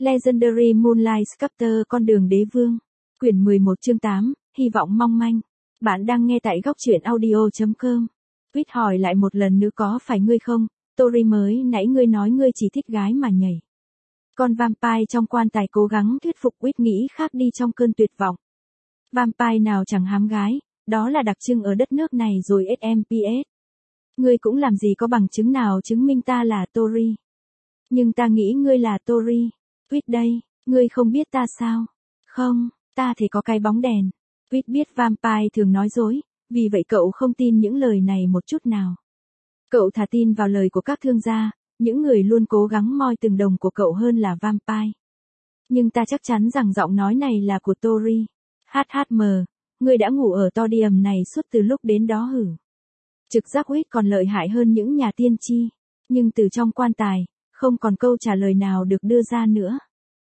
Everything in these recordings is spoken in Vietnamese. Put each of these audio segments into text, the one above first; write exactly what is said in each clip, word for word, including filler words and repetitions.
Legendary Moonlight Sculptor con đường đế vương. Quyển mười một chương tám, hy vọng mong manh. Bạn đang nghe tại góc truyện audio.com. Quýt hỏi lại một lần nữa có phải ngươi không? Tori mới nãy ngươi nói ngươi chỉ thích gái mà nhảy. Con vampire trong quan tài cố gắng thuyết phục Quýt nghĩ khác đi trong cơn tuyệt vọng. Vampire nào chẳng hám gái, đó là đặc trưng ở đất nước này rồi ét em pê ét. Ngươi cũng làm gì có bằng chứng nào chứng minh ta là Tori. Nhưng ta nghĩ ngươi là Tori. Quýt đây, ngươi không biết ta sao? Không, ta thì có cái bóng đèn. Quýt biết vampire thường nói dối, vì vậy cậu không tin những lời này một chút nào. Cậu thà tin vào lời của các thương gia, những người luôn cố gắng moi từng đồng của cậu hơn là vampire. Nhưng ta chắc chắn rằng giọng nói này là của Tori. hát hát em, ngươi đã ngủ ở Todium này suốt từ lúc đến đó hử? Trực giác Quýt còn lợi hại hơn những nhà tiên tri, nhưng từ trong quan tài, không còn câu trả lời nào được đưa ra nữa.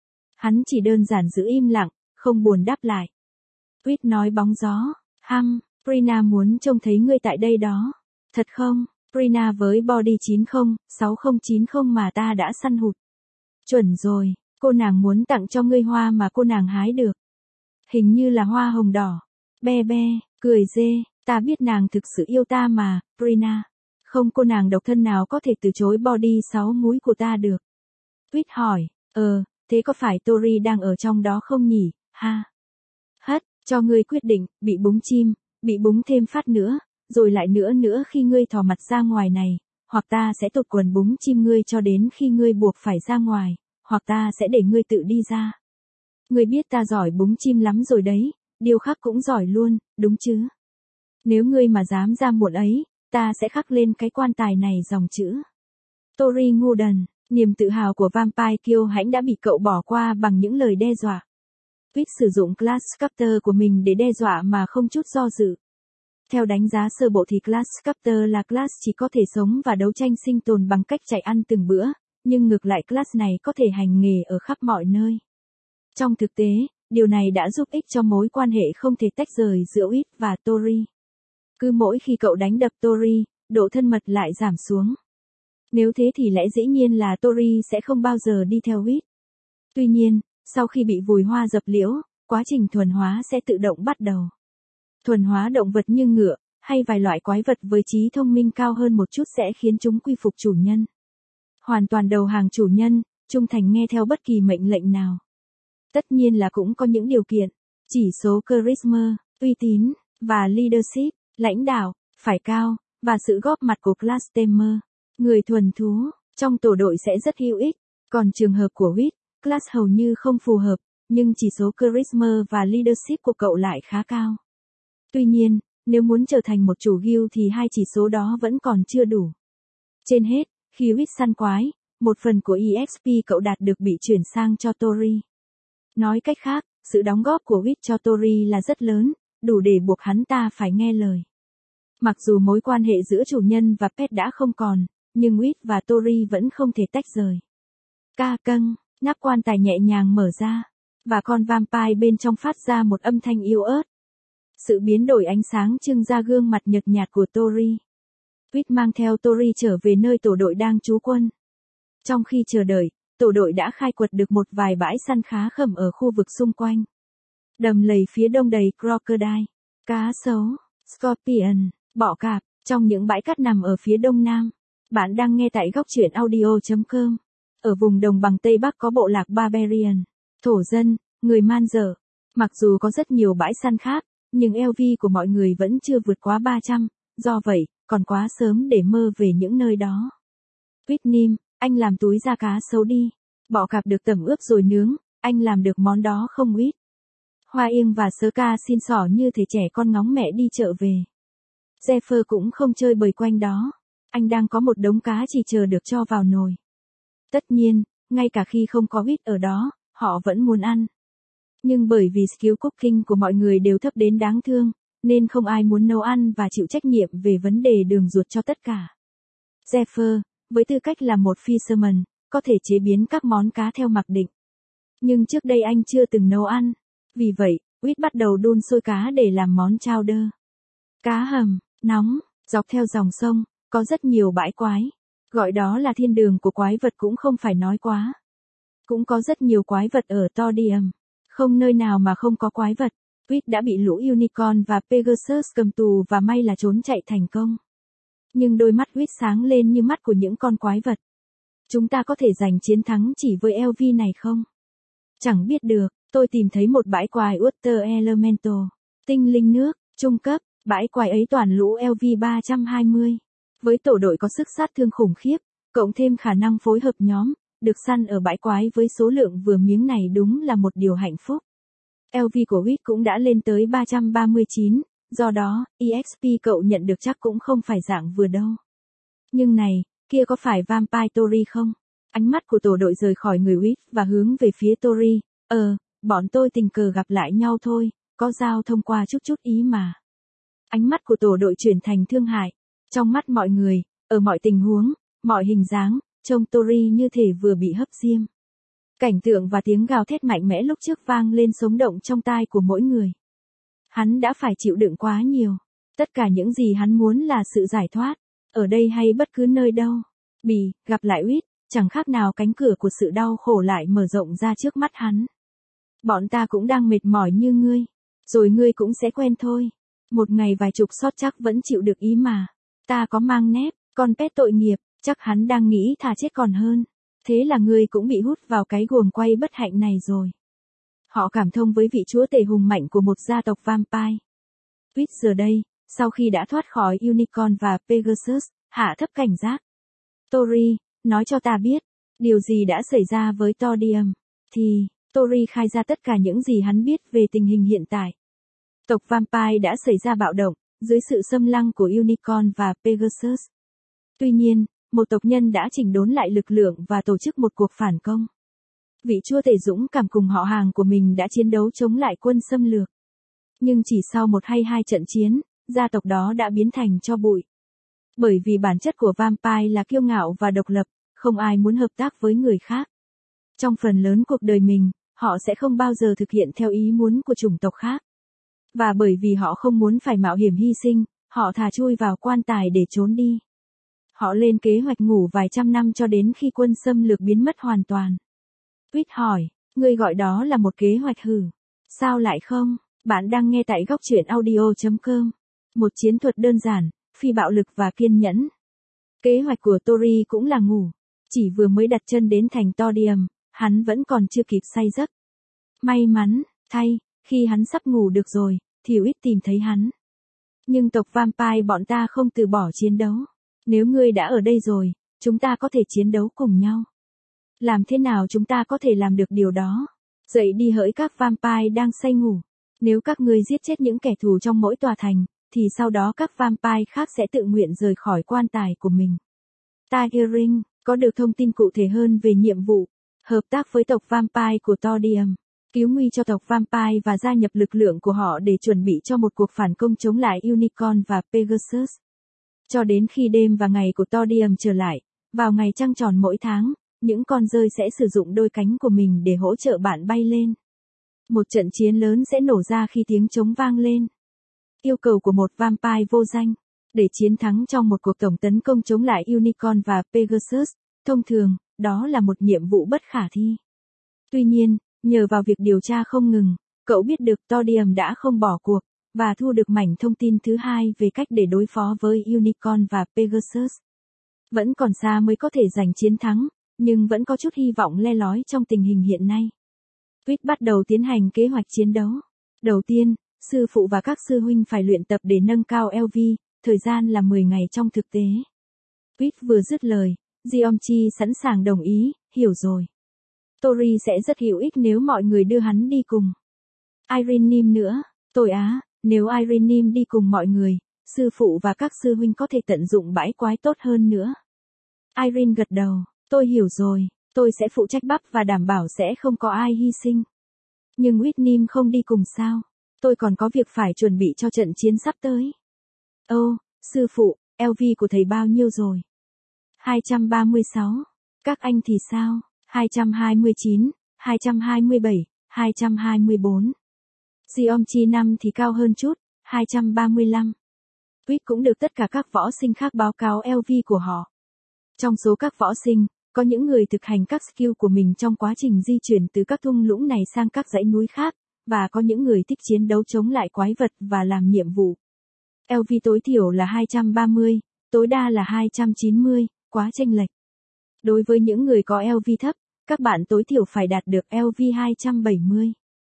Hắn chỉ đơn giản giữ im lặng, không buồn đáp lại. Quýt nói bóng gió, hăm, Prina muốn trông thấy ngươi tại đây đó. Thật không? Prina với body chín không, sáu không chín không mà ta đã săn hụt. Chuẩn rồi, cô nàng muốn tặng cho ngươi hoa mà cô nàng hái được. Hình như là hoa hồng đỏ. Be be, cười dê, ta biết nàng thực sự yêu ta mà, Prina. Không cô nàng độc thân nào có thể từ chối body sáu múi của ta được. Quýt hỏi, ờ, thế có phải Tori đang ở trong đó không nhỉ, ha? Hất, cho ngươi quyết định, bị búng chim, bị búng thêm phát nữa, rồi lại nữa nữa khi ngươi thò mặt ra ngoài này, hoặc ta sẽ tụt quần búng chim ngươi cho đến khi ngươi buộc phải ra ngoài, hoặc ta sẽ để ngươi tự đi ra. Ngươi biết ta giỏi búng chim lắm rồi đấy, điều khác cũng giỏi luôn, đúng chứ? Nếu ngươi mà dám ra muộn ấy, ta sẽ khắc lên cái quan tài này dòng chữ. Tori ngu đần, niềm tự hào của vampire kiêu hãnh đã bị cậu bỏ qua bằng những lời đe dọa. Quýt sử dụng class Sculptor của mình để đe dọa mà không chút do dự. Theo đánh giá sơ bộ thì class Sculptor là class chỉ có thể sống và đấu tranh sinh tồn bằng cách chạy ăn từng bữa, nhưng ngược lại class này có thể hành nghề ở khắp mọi nơi. Trong thực tế, điều này đã giúp ích cho mối quan hệ không thể tách rời giữa Quýt và Tori. Cứ mỗi khi cậu đánh đập Tori, độ thân mật lại giảm xuống. Nếu thế thì lẽ dĩ nhiên là Tori sẽ không bao giờ đi theo Quýt. Tuy nhiên, sau khi bị vùi hoa dập liễu, quá trình thuần hóa sẽ tự động bắt đầu. Thuần hóa động vật như ngựa, hay vài loại quái vật với trí thông minh cao hơn một chút sẽ khiến chúng quy phục chủ nhân. Hoàn toàn đầu hàng chủ nhân, trung thành nghe theo bất kỳ mệnh lệnh nào. Tất nhiên là cũng có những điều kiện, chỉ số charisma, uy tín, và leadership, lãnh đạo, phải cao, và sự góp mặt của class tamer, người thuần thú, trong tổ đội sẽ rất hữu ích. Còn trường hợp của Quýt, class hầu như không phù hợp, nhưng chỉ số charisma và leadership của cậu lại khá cao. Tuy nhiên, nếu muốn trở thành một chủ guild thì hai chỉ số đó vẫn còn chưa đủ. Trên hết, khi Quýt săn quái, một phần của e ích pê cậu đạt được bị chuyển sang cho Tori. Nói cách khác, sự đóng góp của Quýt cho Tori là rất lớn, đủ để buộc hắn ta phải nghe lời. Mặc dù mối quan hệ giữa chủ nhân và pet đã không còn, nhưng Quýt và Tori vẫn không thể tách rời. Ca câng, nắp quan tài nhẹ nhàng mở ra, và con vampire bên trong phát ra một âm thanh yếu ớt. Sự biến đổi ánh sáng trưng ra gương mặt nhợt nhạt của Tori. Quýt mang theo Tori trở về nơi tổ đội đang trú quân. Trong khi chờ đợi, tổ đội đã khai quật được một vài bãi săn khá khẩm ở khu vực xung quanh. Đầm lầy phía đông đầy crocodile, cá sấu, scorpion, bọ cạp, trong những bãi cát nằm ở phía đông nam. Bạn đang nghe tại góc truyện audio.com. Ở vùng đồng bằng Tây Bắc có bộ lạc Barbarian, thổ dân, người man dợ. Mặc dù có rất nhiều bãi săn khác, nhưng lờ vê của mọi người vẫn chưa vượt quá ba trăm, do vậy, còn quá sớm để mơ về những nơi đó. Quýt nim, anh làm túi da cá sấu đi. Bọ cạp được tẩm ướp rồi nướng, anh làm được món đó không Quýt? Hoa Yên và Sơ Ca xin xỏ như thể trẻ con ngóng mẹ đi chợ về. Zephyr cũng không chơi bời quanh đó. Anh đang có một đống cá chỉ chờ được cho vào nồi. Tất nhiên, ngay cả khi không có Quýt ở đó, họ vẫn muốn ăn. Nhưng bởi vì skill cooking của mọi người đều thấp đến đáng thương, nên không ai muốn nấu ăn và chịu trách nhiệm về vấn đề đường ruột cho tất cả. Zephyr, với tư cách là một fisherman, có thể chế biến các món cá theo mặc định. Nhưng trước đây anh chưa từng nấu ăn. Vì vậy, Quýt bắt đầu đun sôi cá để làm món chowder. Cá hầm, nóng, dọc theo dòng sông, có rất nhiều bãi quái. Gọi đó là thiên đường của quái vật cũng không phải nói quá. Cũng có rất nhiều quái vật ở Todium. Không nơi nào mà không có quái vật. Reed đã bị lũ Unicorn và Pegasus cầm tù và may là trốn chạy thành công. Nhưng đôi mắt Reed sáng lên như mắt của những con quái vật. Chúng ta có thể giành chiến thắng chỉ với lờ vê này không? Chẳng biết được, tôi tìm thấy một bãi quái Water Elemental, tinh linh nước, trung cấp, bãi quái ấy toàn lũ lờ vê ba trăm hai mươi. Với tổ đội có sức sát thương khủng khiếp, cộng thêm khả năng phối hợp nhóm, được săn ở bãi quái với số lượng vừa miếng này đúng là một điều hạnh phúc. lờ vê của Reed cũng đã lên tới ba trăm ba mươi chín, do đó, e ích pê cậu nhận được chắc cũng không phải dạng vừa đâu. Nhưng này, kia có phải Vampire Tori không? Ánh mắt của tổ đội rời khỏi người Reed và hướng về phía Tori. Ờ, bọn tôi tình cờ gặp lại nhau thôi, có giao thông qua chút chút ý mà. Ánh mắt của tổ đội chuyển thành thương hại. Trong mắt mọi người, ở mọi tình huống, mọi hình dáng, trông Tori như thể vừa bị hấp diêm. Cảnh tượng và tiếng gào thét mạnh mẽ lúc trước vang lên sống động trong tai của mỗi người. Hắn đã phải chịu đựng quá nhiều. Tất cả những gì hắn muốn là sự giải thoát. Ở đây hay bất cứ nơi đâu. Bì, gặp lại Reed, chẳng khác nào cánh cửa của sự đau khổ lại mở rộng ra trước mắt hắn. Bọn ta cũng đang mệt mỏi như ngươi. Rồi ngươi cũng sẽ quen thôi. Một ngày vài chục shot chắc vẫn chịu được ý mà. Ta có mang nép, con pet tội nghiệp, chắc hắn đang nghĩ thà chết còn hơn. Thế là ngươi cũng bị hút vào cái guồng quay bất hạnh này rồi. Họ cảm thông với vị chúa tể hùng mạnh của một gia tộc vampire. Reed giờ đây, sau khi đã thoát khỏi Unicorn và Pegasus, hạ thấp cảnh giác. Tori, nói cho ta biết, điều gì đã xảy ra với Todium. Thì, Tori khai ra tất cả những gì hắn biết về tình hình hiện tại. Tộc vampire đã xảy ra bạo động, dưới sự xâm lăng của Unicorn và Pegasus. Tuy nhiên, một tộc nhân đã chỉnh đốn lại lực lượng và tổ chức một cuộc phản công. Vị chúa tể dũng cảm cùng họ hàng của mình đã chiến đấu chống lại quân xâm lược. Nhưng chỉ sau một hay hai trận chiến, gia tộc đó đã biến thành tro bụi. Bởi vì bản chất của vampire là kiêu ngạo và độc lập, không ai muốn hợp tác với người khác. Trong phần lớn cuộc đời mình, họ sẽ không bao giờ thực hiện theo ý muốn của chủng tộc khác. Và bởi vì họ không muốn phải mạo hiểm hy sinh, họ thà chui vào quan tài để trốn đi. Họ lên kế hoạch ngủ vài trăm năm cho đến khi quân xâm lược biến mất hoàn toàn. Reed hỏi, ngươi gọi đó là một kế hoạch hử? Sao lại không? Bạn đang nghe tại góc truyện audio chấm com. Một chiến thuật đơn giản, phi bạo lực và kiên nhẫn. Kế hoạch của Tori cũng là ngủ. Chỉ vừa mới đặt chân đến thành Todium, hắn vẫn còn chưa kịp say giấc. May mắn, thay, khi hắn sắp ngủ được rồi, thì Reed tìm thấy hắn. Nhưng tộc vampire bọn ta không từ bỏ chiến đấu. Nếu ngươi đã ở đây rồi, chúng ta có thể chiến đấu cùng nhau. Làm thế nào chúng ta có thể làm được điều đó? Dậy đi hỡi các vampire đang say ngủ. Nếu các ngươi giết chết những kẻ thù trong mỗi tòa thành, thì sau đó các vampire khác sẽ tự nguyện rời khỏi quan tài của mình. Targaryen, có được thông tin cụ thể hơn về nhiệm vụ, hợp tác với tộc vampire của Todium, cứu nguy cho tộc vampire và gia nhập lực lượng của họ để chuẩn bị cho một cuộc phản công chống lại Unicorn và Pegasus. Cho đến khi đêm và ngày của Todium trở lại, vào ngày trăng tròn mỗi tháng, những con rơi sẽ sử dụng đôi cánh của mình để hỗ trợ bạn bay lên. Một trận chiến lớn sẽ nổ ra khi tiếng trống vang lên. Yêu cầu của một vampire vô danh, để chiến thắng trong một cuộc tổng tấn công chống lại Unicorn và Pegasus, thông thường, đó là một nhiệm vụ bất khả thi. Tuy nhiên, nhờ vào việc điều tra không ngừng, cậu biết được Todium đã không bỏ cuộc, và thu được mảnh thông tin thứ hai về cách để đối phó với Unicorn và Pegasus. Vẫn còn xa mới có thể giành chiến thắng, nhưng vẫn có chút hy vọng le lói trong tình hình hiện nay. Reed bắt đầu tiến hành kế hoạch chiến đấu. Đầu tiên, sư phụ và các sư huynh phải luyện tập để nâng cao lờ vê, thời gian là mười ngày trong thực tế. Reed vừa dứt lời, Jeomchi sẵn sàng đồng ý, hiểu rồi. Tori sẽ rất hữu ích nếu mọi người đưa hắn đi cùng. Irenim nữa, tôi á, nếu Irenim đi cùng mọi người, sư phụ và các sư huynh có thể tận dụng bãi quái tốt hơn nữa. Irene gật đầu, tôi hiểu rồi, tôi sẽ phụ trách bắp và đảm bảo sẽ không có ai hy sinh. Nhưng Whitnim không đi cùng sao? Tôi còn có việc phải chuẩn bị cho trận chiến sắp tới. Ô, sư phụ, lờ vê của thầy bao nhiêu rồi? hai trăm ba mươi sáu. Các anh thì sao? hai trăm hai mươi chín, hai trăm hai mươi bảy, hai trăm hai mươi bốn. Jeomchi năm thì cao hơn chút, hai trăm ba mươi lăm. Reed cũng được tất cả các võ sinh khác báo cáo lờ vê của họ. Trong số các võ sinh, Có những người thực hành các skill của mình trong quá trình di chuyển từ các thung lũng này sang các dãy núi khác, và có những người thích chiến đấu chống lại quái vật và làm nhiệm vụ. lờ vê tối thiểu là hai trăm ba mươi, tối đa là hai trăm chín mươi, quá chênh lệch. Đối với những người có lờ vê thấp, các bạn tối thiểu phải đạt được lờ vê hai trăm bảy mươi.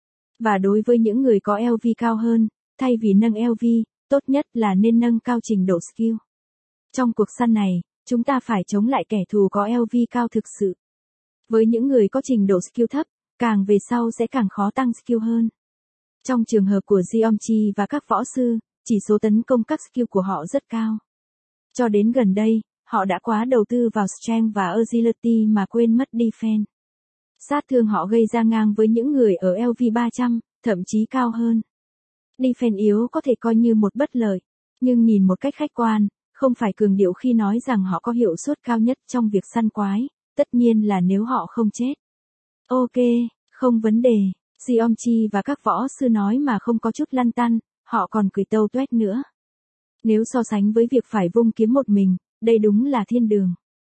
Và đối với những người có lờ vê cao hơn, thay vì nâng lờ vê, tốt nhất là nên nâng cao trình độ skill. Trong cuộc săn này, chúng ta phải chống lại kẻ thù có lờ vê cao thực sự. Với những người có trình độ skill thấp, càng về sau sẽ càng khó tăng skill hơn. Trong trường hợp của Geomchi và các võ sư, chỉ số tấn công các skill của họ rất cao. Cho đến gần đây, họ đã quá đầu tư vào strength và agility mà quên mất defense. Sát thương họ gây ra ngang với những người ở lờ vê ba trăm, thậm chí cao hơn. Defense yếu có thể coi như một bất lợi, nhưng nhìn một cách khách quan, không phải cường điệu khi nói rằng họ có hiệu suất cao nhất trong việc săn quái, tất nhiên là nếu họ không chết. Ok, không vấn đề, Geomchi và các võ sư nói mà không có chút lăn tăn, họ còn cười tâu tuét nữa. Nếu so sánh với việc phải vung kiếm một mình, đây đúng là thiên đường.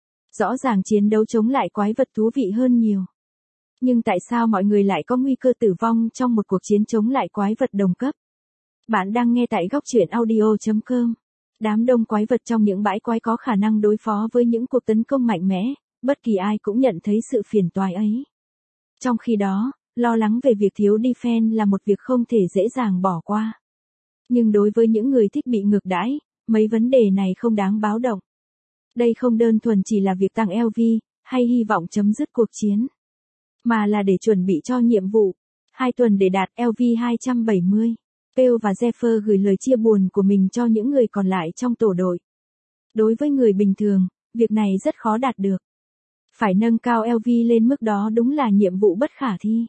Rõ ràng chiến đấu chống lại quái vật thú vị hơn nhiều. Nhưng tại sao mọi người lại có nguy cơ tử vong trong một cuộc chiến chống lại quái vật đồng cấp? Bạn đang nghe tại góc truyện audio chấm com. Đám đông quái vật trong những bãi quái có khả năng đối phó với những cuộc tấn công mạnh mẽ, bất kỳ ai cũng nhận thấy sự phiền toái ấy. Trong khi đó, lo lắng về việc thiếu defense là một việc không thể dễ dàng bỏ qua. Nhưng đối với những người thích bị ngược đãi, mấy vấn đề này không đáng báo động. Đây không đơn thuần chỉ là việc tăng lờ vê, hay hy vọng chấm dứt cuộc chiến, mà là để chuẩn bị cho nhiệm vụ. Hai tuần để đạt lờ vê hai trăm bảy mươi. Pearl và Zephyr gửi lời chia buồn của mình cho những người còn lại trong tổ đội. Đối với người bình thường, việc này rất khó đạt được. Phải nâng cao lờ vê lên mức đó đúng là nhiệm vụ bất khả thi.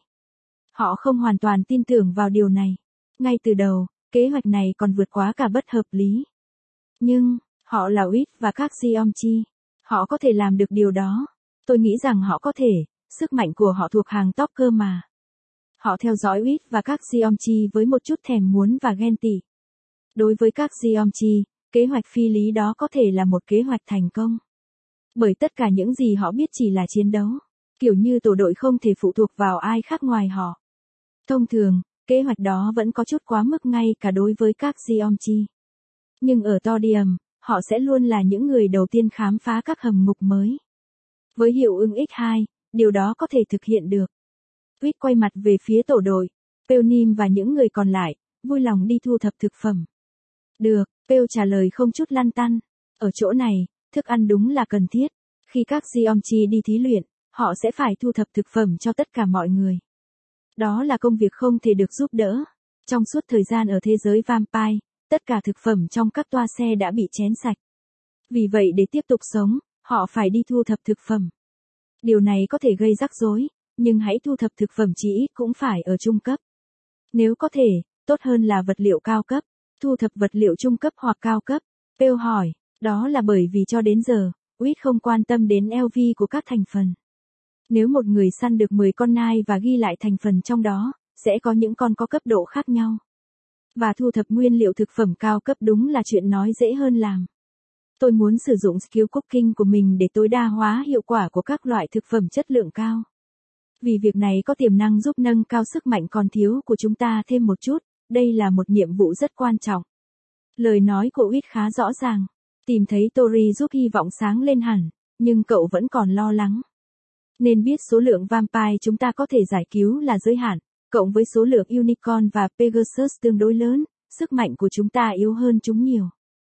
Họ không hoàn toàn tin tưởng vào điều này. Ngay từ đầu, kế hoạch này còn vượt quá cả bất hợp lý. Nhưng, họ là Wit và các Geomchi. Họ có thể làm được điều đó. Tôi nghĩ rằng họ có thể, sức mạnh của họ thuộc hàng top cơ mà. Họ theo dõi Wit và các Geomchi với một chút thèm muốn và ghen tị. Đối với các Geomchi, kế hoạch phi lý đó có thể là một kế hoạch thành công. Bởi tất cả những gì họ biết chỉ là chiến đấu. Kiểu như tổ đội không thể phụ thuộc vào ai khác ngoài họ. Thông thường, kế hoạch đó vẫn có chút quá mức ngay cả đối với các Geomchi. Nhưng ở Thorium, họ sẽ luôn là những người đầu tiên khám phá các hầm ngục mới. Với hiệu ứng nhân hai, điều đó có thể thực hiện được. Wit quay mặt về phía tổ đội. Peonim và những người còn lại, vui lòng đi thu thập thực phẩm. Được, Peo trả lời không chút lăn tăn. Ở chỗ này, thức ăn đúng là cần thiết. Khi các Geomchi đi thí luyện, họ sẽ phải thu thập thực phẩm cho tất cả mọi người. Đó là công việc không thể được giúp đỡ. Trong suốt thời gian ở thế giới Vampire, tất cả thực phẩm trong các toa xe đã bị chén sạch. Vì vậy để tiếp tục sống, họ phải đi thu thập thực phẩm. Điều này có thể gây rắc rối, nhưng hãy thu thập thực phẩm chỉ ít cũng phải ở trung cấp. Nếu có thể, tốt hơn là vật liệu cao cấp. Thu thập vật liệu trung cấp hoặc cao cấp. Peo hỏi, đó là bởi vì cho đến giờ, Wit không quan tâm đến lờ vê của các thành phần. Nếu một người săn được mười con nai và ghi lại thành phần trong đó, sẽ có những con có cấp độ khác nhau. Và thu thập nguyên liệu thực phẩm cao cấp đúng là chuyện nói dễ hơn làm. Tôi muốn sử dụng skill cooking của mình để tối đa hóa hiệu quả của các loại thực phẩm chất lượng cao. Vì việc này có tiềm năng giúp nâng cao sức mạnh còn thiếu của chúng ta thêm một chút, đây là một nhiệm vụ rất quan trọng. Lời nói của Wit khá rõ ràng. Tìm thấy Tori giúp hy vọng sáng lên hẳn, nhưng cậu vẫn còn lo lắng. Nên biết số lượng vampire chúng ta có thể giải cứu là giới hạn, cộng với số lượng unicorn và Pegasus tương đối lớn, sức mạnh của chúng ta yếu hơn chúng nhiều.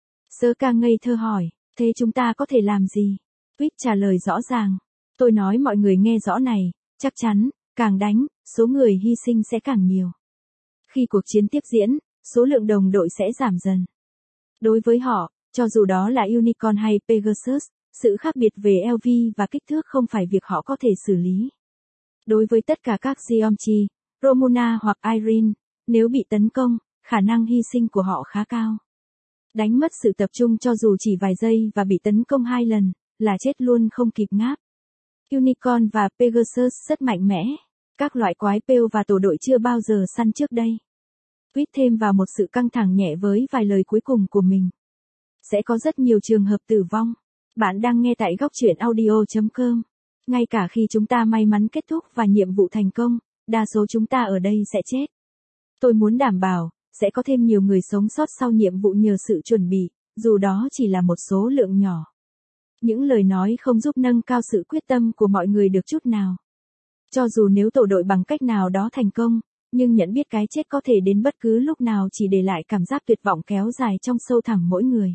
Sơ ca ngây thơ hỏi, thế chúng ta có thể làm gì? Wit trả lời rõ ràng. Tôi nói mọi người nghe rõ này, chắc chắn, càng đánh, số người hy sinh sẽ càng nhiều. Khi cuộc chiến tiếp diễn, số lượng đồng đội sẽ giảm dần. Đối với họ, cho dù đó là Unicorn hay Pegasus, sự khác biệt về lờ vê và kích thước không phải việc họ có thể xử lý. Đối với tất cả các Geomchi, Romuna hoặc Irene, nếu bị tấn công, khả năng hy sinh của họ khá cao. Đánh mất sự tập trung cho dù chỉ vài giây và bị tấn công hai lần, là chết luôn không kịp ngáp. Unicorn và Pegasus rất mạnh mẽ. Các loại quái Peo và tổ đội chưa bao giờ săn trước đây. Wit thêm vào một sự căng thẳng nhẹ với vài lời cuối cùng của mình. Sẽ có rất nhiều trường hợp tử vong. Bạn đang nghe tại góc chuyện audio chấm com. Ngay cả khi chúng ta may mắn kết thúc và nhiệm vụ thành công, đa số chúng ta ở đây sẽ chết. Tôi muốn đảm bảo, sẽ có thêm nhiều người sống sót sau nhiệm vụ nhờ sự chuẩn bị, dù đó chỉ là một số lượng nhỏ. Những lời nói không giúp nâng cao sự quyết tâm của mọi người được chút nào. Cho dù nếu tổ đội bằng cách nào đó thành công, nhưng nhận biết cái chết có thể đến bất cứ lúc nào chỉ để lại cảm giác tuyệt vọng kéo dài trong sâu thẳm mỗi người.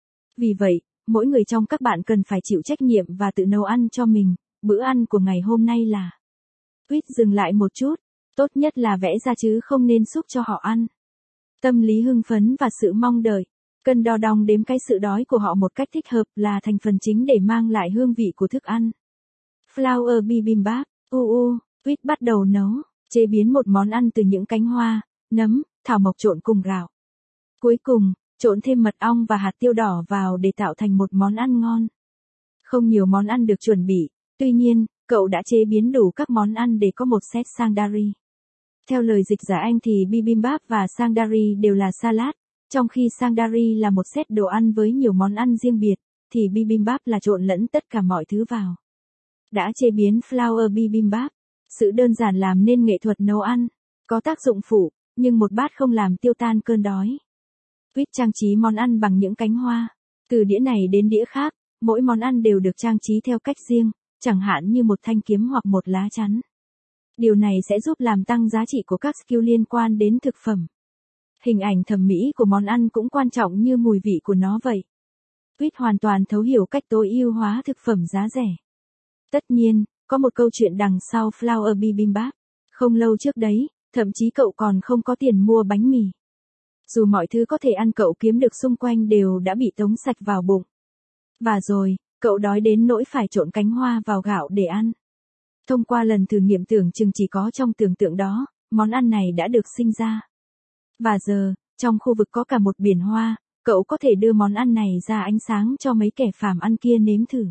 Vì vậy, mỗi người trong các bạn cần phải chịu trách nhiệm và tự nấu ăn cho mình. Bữa ăn của ngày hôm nay là Quýt dừng lại một chút, tốt nhất là vẽ ra chứ không nên xúc cho họ ăn. Tâm lý hưng phấn và sự mong đợi, cần đo đong đếm cái sự đói của họ một cách thích hợp là thành phần chính để mang lại hương vị của thức ăn. Flower bibimbap, uu, Quýt bắt đầu nấu, chế biến một món ăn từ những cánh hoa, nấm, thảo mộc trộn cùng gạo. Cuối cùng, trộn thêm mật ong và hạt tiêu đỏ vào để tạo thành một món ăn ngon. Không nhiều món ăn được chuẩn bị, tuy nhiên, cậu đã chế biến đủ các món ăn để có một set sangari. Theo lời dịch giả Anh thì bibimbap và sangari đều là salad, trong khi sangari là một set đồ ăn với nhiều món ăn riêng biệt, thì bibimbap là trộn lẫn tất cả mọi thứ vào. Đã chế biến flower bibimbap, sự đơn giản làm nên nghệ thuật nấu ăn, có tác dụng phụ, nhưng một bát không làm tiêu tan cơn đói. Quýt trang trí món ăn bằng những cánh hoa. Từ đĩa này đến đĩa khác, mỗi món ăn đều được trang trí theo cách riêng, chẳng hạn như một thanh kiếm hoặc một lá chắn. Điều này sẽ giúp làm tăng giá trị của các skill liên quan đến thực phẩm. Hình ảnh thẩm mỹ của món ăn cũng quan trọng như mùi vị của nó vậy. Quýt hoàn toàn thấu hiểu cách tối ưu hóa thực phẩm giá rẻ. Tất nhiên, có một câu chuyện đằng sau flower bibimbap. Không lâu trước đấy, thậm chí cậu còn không có tiền mua bánh mì. Dù mọi thứ có thể ăn cậu kiếm được xung quanh đều đã bị tống sạch vào bụng. Và rồi, cậu đói đến nỗi phải trộn cánh hoa vào gạo để ăn. Thông qua lần thử nghiệm tưởng chừng chỉ có trong tưởng tượng đó, món ăn này đã được sinh ra. Và giờ, trong khu vực có cả một biển hoa, cậu có thể đưa món ăn này ra ánh sáng cho mấy kẻ phàm ăn kia nếm thử.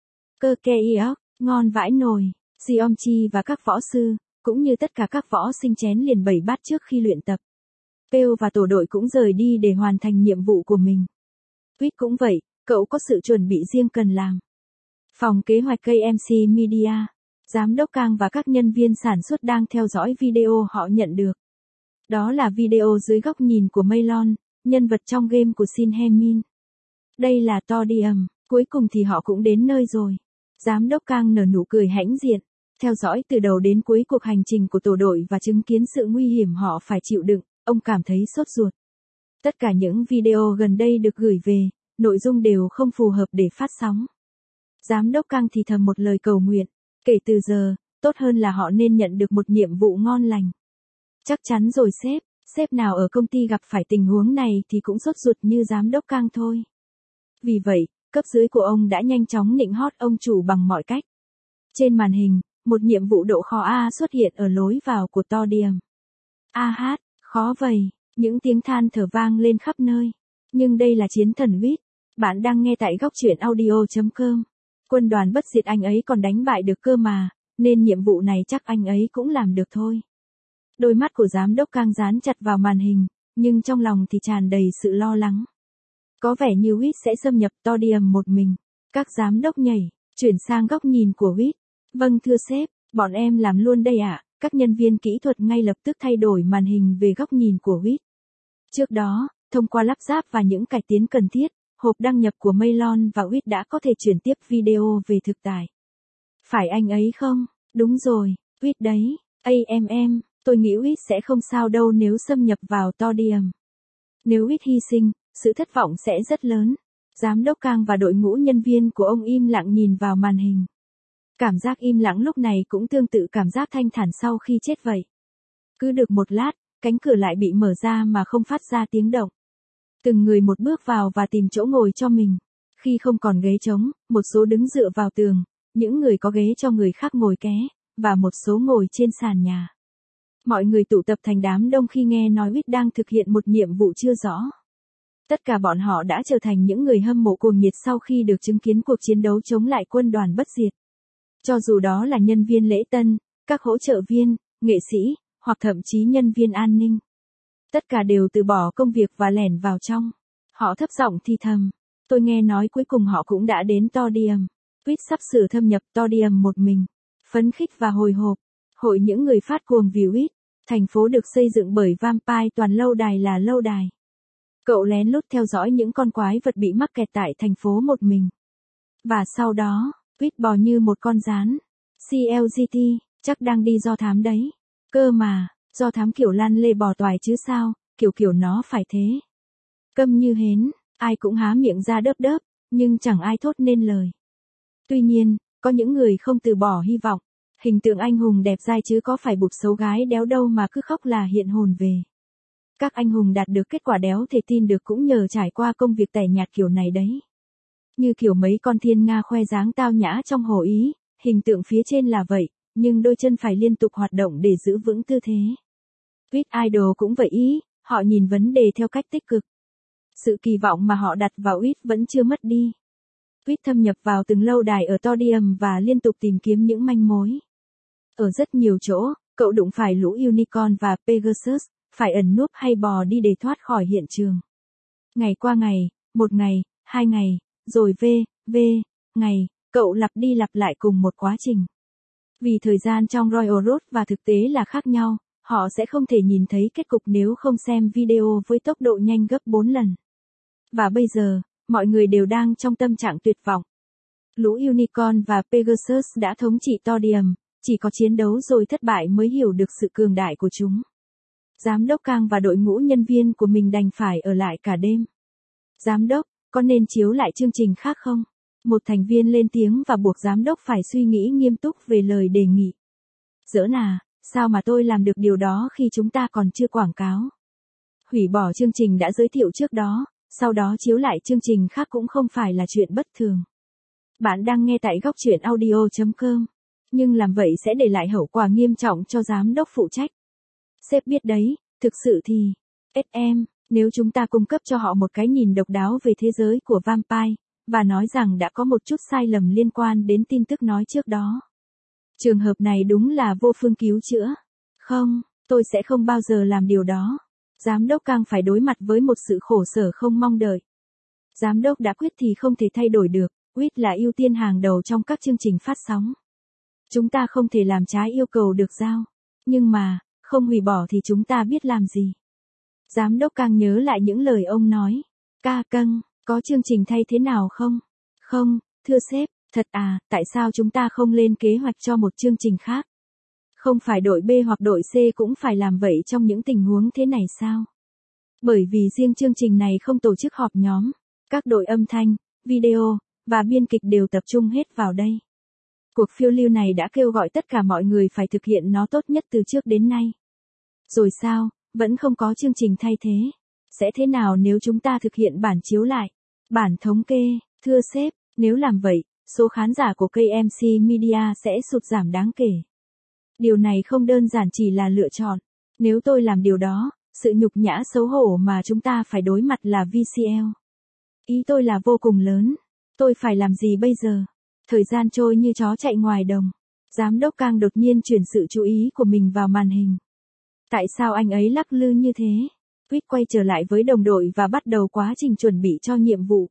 Cơ ke iok, ngon vãi nồi, Siomchi và các võ sư, cũng như tất cả các võ sinh chén liền bảy bát trước khi luyện tập. Pêu và tổ đội cũng rời đi để hoàn thành nhiệm vụ của mình. Quýt cũng vậy, cậu có sự chuẩn bị riêng cần làm. Phòng kế hoạch ca em xê Media, giám đốc Kang và các nhân viên sản xuất đang theo dõi video họ nhận được. Đó là video dưới góc nhìn của Melon, nhân vật trong game của Shin Hye-min. Đây là Todium, cuối cùng thì họ cũng đến nơi rồi. Giám đốc Kang nở nụ cười hãnh diện, theo dõi từ đầu đến cuối cuộc hành trình của tổ đội và chứng kiến sự nguy hiểm họ phải chịu đựng, ông cảm thấy sốt ruột. Tất cả những video gần đây được gửi về, nội dung đều không phù hợp để phát sóng. Giám đốc Kang thì thầm một lời cầu nguyện, kể từ giờ, tốt hơn là họ nên nhận được một nhiệm vụ ngon lành. Chắc chắn rồi sếp, sếp nào ở công ty gặp phải tình huống này thì cũng sốt ruột như giám đốc Kang thôi. Vì vậy, cấp dưới của ông đã nhanh chóng nịnh hót ông chủ bằng mọi cách. Trên màn hình, một nhiệm vụ độ khó A xuất hiện ở lối vào của Todium. A hát, khó vậy, những tiếng than thở vang lên khắp nơi. Nhưng đây là chiến thần Quýt. Bạn đang nghe tại góc chuyện audio chấm com. Quân đoàn bất diệt anh ấy còn đánh bại được cơ mà, nên nhiệm vụ này chắc anh ấy cũng làm được thôi. Đôi mắt của giám đốc Kang dán chặt vào màn hình, nhưng trong lòng thì tràn đầy sự lo lắng. Có vẻ như Quýt sẽ xâm nhập Todium một mình. Các giám đốc nhảy, chuyển sang góc nhìn của Quýt. Vâng thưa sếp, bọn em làm luôn đây ạ. À? Các nhân viên kỹ thuật ngay lập tức thay đổi màn hình về góc nhìn của Quýt. Trước đó, thông qua lắp ráp và những cải tiến cần thiết, hộp đăng nhập của Melon và Quýt đã có thể chuyển tiếp video về thực tại. Phải anh ấy không? Đúng rồi, Quýt đấy. a em em, tôi nghĩ Quýt sẽ không sao đâu nếu xâm nhập vào Todium. Nếu Quýt hy sinh, sự thất vọng sẽ rất lớn. Giám đốc Kang và đội ngũ nhân viên của ông im lặng nhìn vào màn hình. Cảm giác im lặng lúc này cũng tương tự cảm giác thanh thản sau khi chết vậy. Cứ được một lát, cánh cửa lại bị mở ra mà không phát ra tiếng động. Từng người một bước vào và tìm chỗ ngồi cho mình. Khi không còn ghế trống, một số đứng dựa vào tường, những người có ghế cho người khác ngồi ké, và một số ngồi trên sàn nhà. Mọi người tụ tập thành đám đông khi nghe nói Quýt đang thực hiện một nhiệm vụ chưa rõ. Tất cả bọn họ đã trở thành những người hâm mộ cuồng nhiệt sau khi được chứng kiến cuộc chiến đấu chống lại quân đoàn bất diệt. Cho dù đó là nhân viên lễ tân, các hỗ trợ viên, nghệ sĩ, hoặc thậm chí nhân viên an ninh. Tất cả đều từ bỏ công việc và lẻn vào trong. Họ thấp giọng thì thầm. Tôi nghe nói cuối cùng họ cũng đã đến Todium. Quýt sắp sửa thâm nhập Todium một mình. Phấn khích và hồi hộp. Hội những người phát cuồng vì Quýt. Thành phố được xây dựng bởi vampire, toàn lâu đài là lâu đài. Cậu lén lút theo dõi những con quái vật bị mắc kẹt tại thành phố một mình. Và sau đó, Quýt bò như một con gián. xê lờ giê tê, chắc đang đi do thám đấy. Cơ mà, do thám kiểu lăn lê bò toài chứ sao, kiểu kiểu nó phải thế. Câm như hến, ai cũng há miệng ra đớp đớp, nhưng chẳng ai thốt nên lời. Tuy nhiên, có những người không từ bỏ hy vọng. Hình tượng anh hùng đẹp dai chứ có phải bụp xấu gái đéo đâu mà cứ khóc là hiện hồn về. Các anh hùng đạt được kết quả đéo thể tin được cũng nhờ trải qua công việc tẻ nhạt kiểu này đấy. Như kiểu mấy con thiên nga khoe dáng tao nhã trong hồ Ý, hình tượng phía trên là vậy, nhưng đôi chân phải liên tục hoạt động để giữ vững tư thế. Quýt Idol cũng vậy ý, họ nhìn vấn đề theo cách tích cực. Sự kỳ vọng mà họ đặt vào Quýt vẫn chưa mất đi. Quýt thâm nhập vào từng lâu đài ở Todium và liên tục tìm kiếm những manh mối. Ở rất nhiều chỗ, cậu đụng phải lũ Unicorn và Pegasus, phải ẩn núp hay bò đi để thoát khỏi hiện trường. Ngày qua ngày, một ngày, hai ngày, rồi v, v, ngày, cậu lặp đi lặp lại cùng một quá trình. Vì thời gian trong Royal Road và thực tế là khác nhau, họ sẽ không thể nhìn thấy kết cục nếu không xem video với tốc độ nhanh gấp bốn lần. Và bây giờ, mọi người đều đang trong tâm trạng tuyệt vọng. Lũ Unicorn và Pegasus đã thống trị Todium, chỉ có chiến đấu rồi thất bại mới hiểu được sự cường đại của chúng. Giám đốc Kang và đội ngũ nhân viên của mình đành phải ở lại cả đêm. Giám đốc, có nên chiếu lại chương trình khác không? Một thành viên lên tiếng và buộc giám đốc phải suy nghĩ nghiêm túc về lời đề nghị. Giỡn à, sao mà tôi làm được điều đó khi chúng ta còn chưa quảng cáo? Hủy bỏ chương trình đã giới thiệu trước đó, sau đó chiếu lại chương trình khác cũng không phải là chuyện bất thường. Bạn đang nghe tại góc truyện audio chấm com. Nhưng làm vậy sẽ để lại hậu quả nghiêm trọng cho giám đốc phụ trách. Sếp biết đấy, thực sự thì, ét em, nếu chúng ta cung cấp cho họ một cái nhìn độc đáo về thế giới của vampire, và nói rằng đã có một chút sai lầm liên quan đến tin tức nói trước đó. Trường hợp này đúng là vô phương cứu chữa. Không, tôi sẽ không bao giờ làm điều đó. Giám đốc Kang phải đối mặt với một sự khổ sở không mong đợi. Giám đốc đã quyết thì không thể thay đổi được, Quýt là ưu tiên hàng đầu trong các chương trình phát sóng. Chúng ta không thể làm trái yêu cầu được giao. Nhưng mà, không hủy bỏ thì chúng ta biết làm gì. Giám đốc Kang nhớ lại những lời ông nói. Ca căng, có chương trình thay thế nào không? Không, thưa sếp, thật à, tại sao chúng ta không lên kế hoạch cho một chương trình khác? Không phải đội B hoặc đội C cũng phải làm vậy trong những tình huống thế này sao? Bởi vì riêng chương trình này không tổ chức họp nhóm, các đội âm thanh, video, và biên kịch đều tập trung hết vào đây. Cuộc phiêu lưu này đã kêu gọi tất cả mọi người phải thực hiện nó tốt nhất từ trước đến nay. Rồi sao, vẫn không có chương trình thay thế. Sẽ thế nào nếu chúng ta thực hiện bản chiếu lại? Bản thống kê, thưa sếp, nếu làm vậy, số khán giả của ca em xê Media sẽ sụt giảm đáng kể. Điều này không đơn giản chỉ là lựa chọn. Nếu tôi làm điều đó, sự nhục nhã xấu hổ mà chúng ta phải đối mặt là vê xê lờ. Ý tôi là vô cùng lớn. Tôi phải làm gì bây giờ? Thời gian trôi như chó chạy ngoài đồng. Giám đốc Kang đột nhiên chuyển sự chú ý của mình vào màn hình. Tại sao anh ấy lắc lư như thế? Quýt quay trở lại với đồng đội và bắt đầu quá trình chuẩn bị cho nhiệm vụ.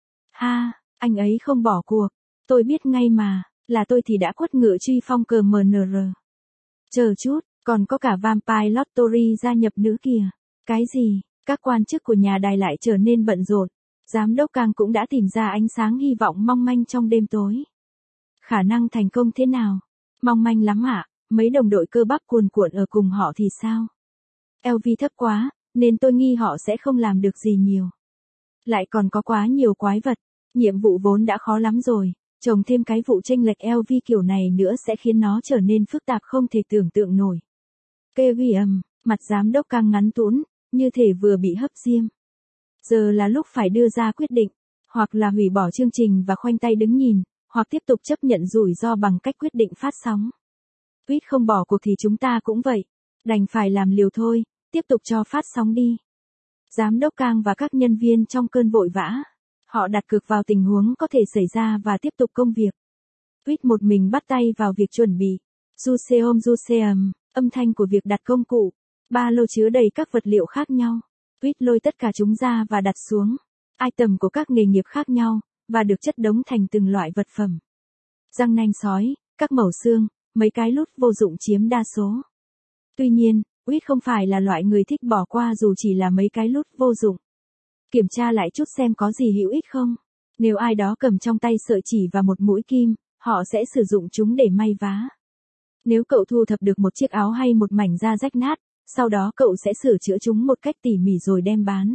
Ha, anh ấy không bỏ cuộc. Tôi biết ngay mà, là tôi thì đã quất ngựa truy phong cờ em en rờ. Chờ chút, còn có cả Vampire Lottery gia nhập nữa kìa. Cái gì? Các quan chức của nhà đài lại trở nên bận rộn. Giám đốc Kang cũng đã tìm ra ánh sáng hy vọng mong manh trong đêm tối. Khả năng thành công thế nào? Mong manh lắm ạ, mấy đồng đội cơ bắp cuồn cuộn ở cùng họ thì sao? lờ vê thấp quá, nên tôi nghi họ sẽ không làm được gì nhiều. Lại còn có quá nhiều quái vật, nhiệm vụ vốn đã khó lắm rồi, chồng thêm cái vụ chênh lệch lờ vê kiểu này nữa sẽ khiến nó trở nên phức tạp không thể tưởng tượng nổi. Kê vi ầm, mặt giám đốc Kang ngắn tũn, như thể vừa bị hấp diêm. Giờ là lúc phải đưa ra quyết định, hoặc là hủy bỏ chương trình và khoanh tay đứng nhìn, hoặc tiếp tục chấp nhận rủi ro bằng cách quyết định phát sóng. Quýt không bỏ cuộc thì chúng ta cũng vậy, đành phải làm liều thôi, tiếp tục cho phát sóng đi. Giám đốc Kang và các nhân viên trong cơn vội vã, họ đặt cược vào tình huống có thể xảy ra và tiếp tục công việc. Quýt một mình bắt tay vào việc chuẩn bị. Juseum Juseum, âm thanh của việc đặt công cụ, ba lô chứa đầy các vật liệu khác nhau. Quýt lôi tất cả chúng ra và đặt xuống. item của các nghề nghiệp khác nhau, và được chất đống thành từng loại vật phẩm. Răng nanh sói, các mẩu xương, mấy cái lút vô dụng chiếm đa số. Tuy nhiên, Wit không phải là loại người thích bỏ qua dù chỉ là mấy cái lút vô dụng. Kiểm tra lại chút xem có gì hữu ích không. Nếu ai đó cầm trong tay sợi chỉ và một mũi kim, họ sẽ sử dụng chúng để may vá. Nếu cậu thu thập được một chiếc áo hay một mảnh da rách nát, sau đó cậu sẽ sửa chữa chúng một cách tỉ mỉ rồi đem bán.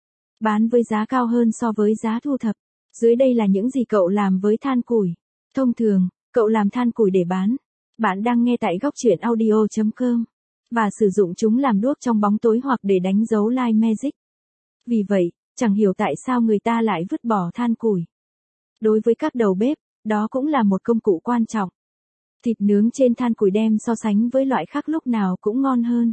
Bán với giá cao hơn so với giá thu thập. Dưới đây là những gì cậu làm với than củi. Thông thường, cậu làm than củi để bán. Bạn đang nghe tại góc truyện audio chấm com. Và sử dụng chúng làm đuốc trong bóng tối hoặc để đánh dấu Light Magic. Vì vậy, chẳng hiểu tại sao người ta lại vứt bỏ than củi. Đối với các đầu bếp, đó cũng là một công cụ quan trọng. Thịt nướng trên than củi đem so sánh với loại khác lúc nào cũng ngon hơn.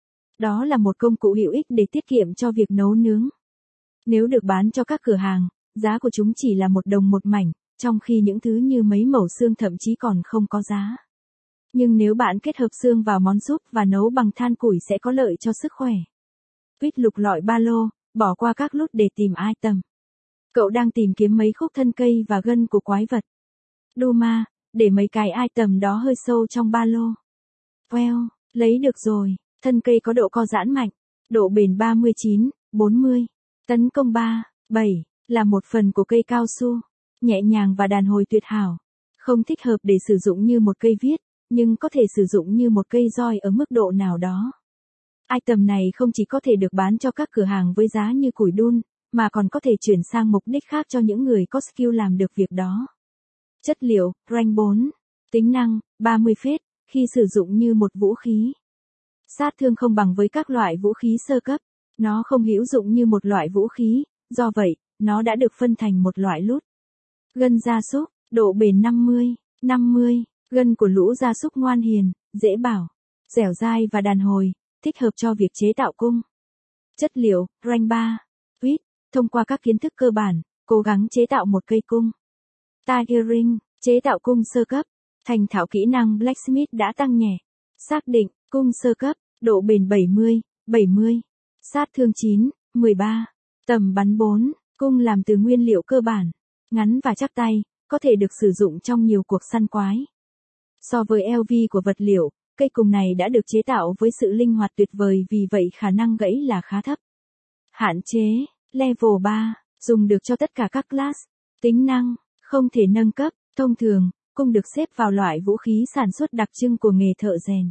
Đó là một công cụ hữu ích để tiết kiệm cho việc nấu nướng. Nếu được bán cho các cửa hàng, giá của chúng chỉ là một đồng một mảnh, trong khi những thứ như mấy mẩu xương thậm chí còn không có giá. Nhưng nếu bạn kết hợp xương vào món súp và nấu bằng than củi sẽ có lợi cho sức khỏe. Quýt lục lọi ba lô, bỏ qua các nút để tìm item. Cậu đang tìm kiếm mấy khúc thân cây và gân của quái vật. Duma, để mấy cái item đó hơi sâu trong ba lô. Well, lấy được rồi, thân cây có độ co giãn mạnh, độ bền ba mươi chín, bốn mươi, tấn công ba, bảy, là một phần của cây cao su, nhẹ nhàng và đàn hồi tuyệt hảo. Không thích hợp để sử dụng như một cây viết, nhưng có thể sử dụng như một cây roi ở mức độ nào đó. Item này không chỉ có thể được bán cho các cửa hàng với giá như củi đun, mà còn có thể chuyển sang mục đích khác cho những người có skill làm được việc đó. Chất liệu, rank bốn. Tính năng, ba mươi phết, khi sử dụng như một vũ khí. Sát thương không bằng với các loại vũ khí sơ cấp. Nó không hữu dụng như một loại vũ khí, do vậy, nó đã được phân thành một loại lút. Gân gia súc, độ bền năm mươi, năm mươi. Gân của lũ gia súc ngoan hiền, dễ bảo, dẻo dai và đàn hồi, thích hợp cho việc chế tạo cung. Chất liệu, rank ba. Quýt, thông qua các kiến thức cơ bản, cố gắng chế tạo một cây cung. Tiger Ring, chế tạo cung sơ cấp. Thành thạo kỹ năng Blacksmith đã tăng nhẹ. Xác định, cung sơ cấp, độ bền bảy mươi, bảy mươi. Sát thương chín, mười ba. Tầm bắn bốn. Cung làm từ nguyên liệu cơ bản, ngắn và chắc tay, có thể được sử dụng trong nhiều cuộc săn quái. So với lờ vê của vật liệu, cây cung này đã được chế tạo với sự linh hoạt tuyệt vời, vì vậy khả năng gãy là khá thấp. Hạn chế, level ba, dùng được cho tất cả các class. Tính năng, không thể nâng cấp. Thông thường, cung được xếp vào loại vũ khí sản xuất đặc trưng của nghề thợ rèn.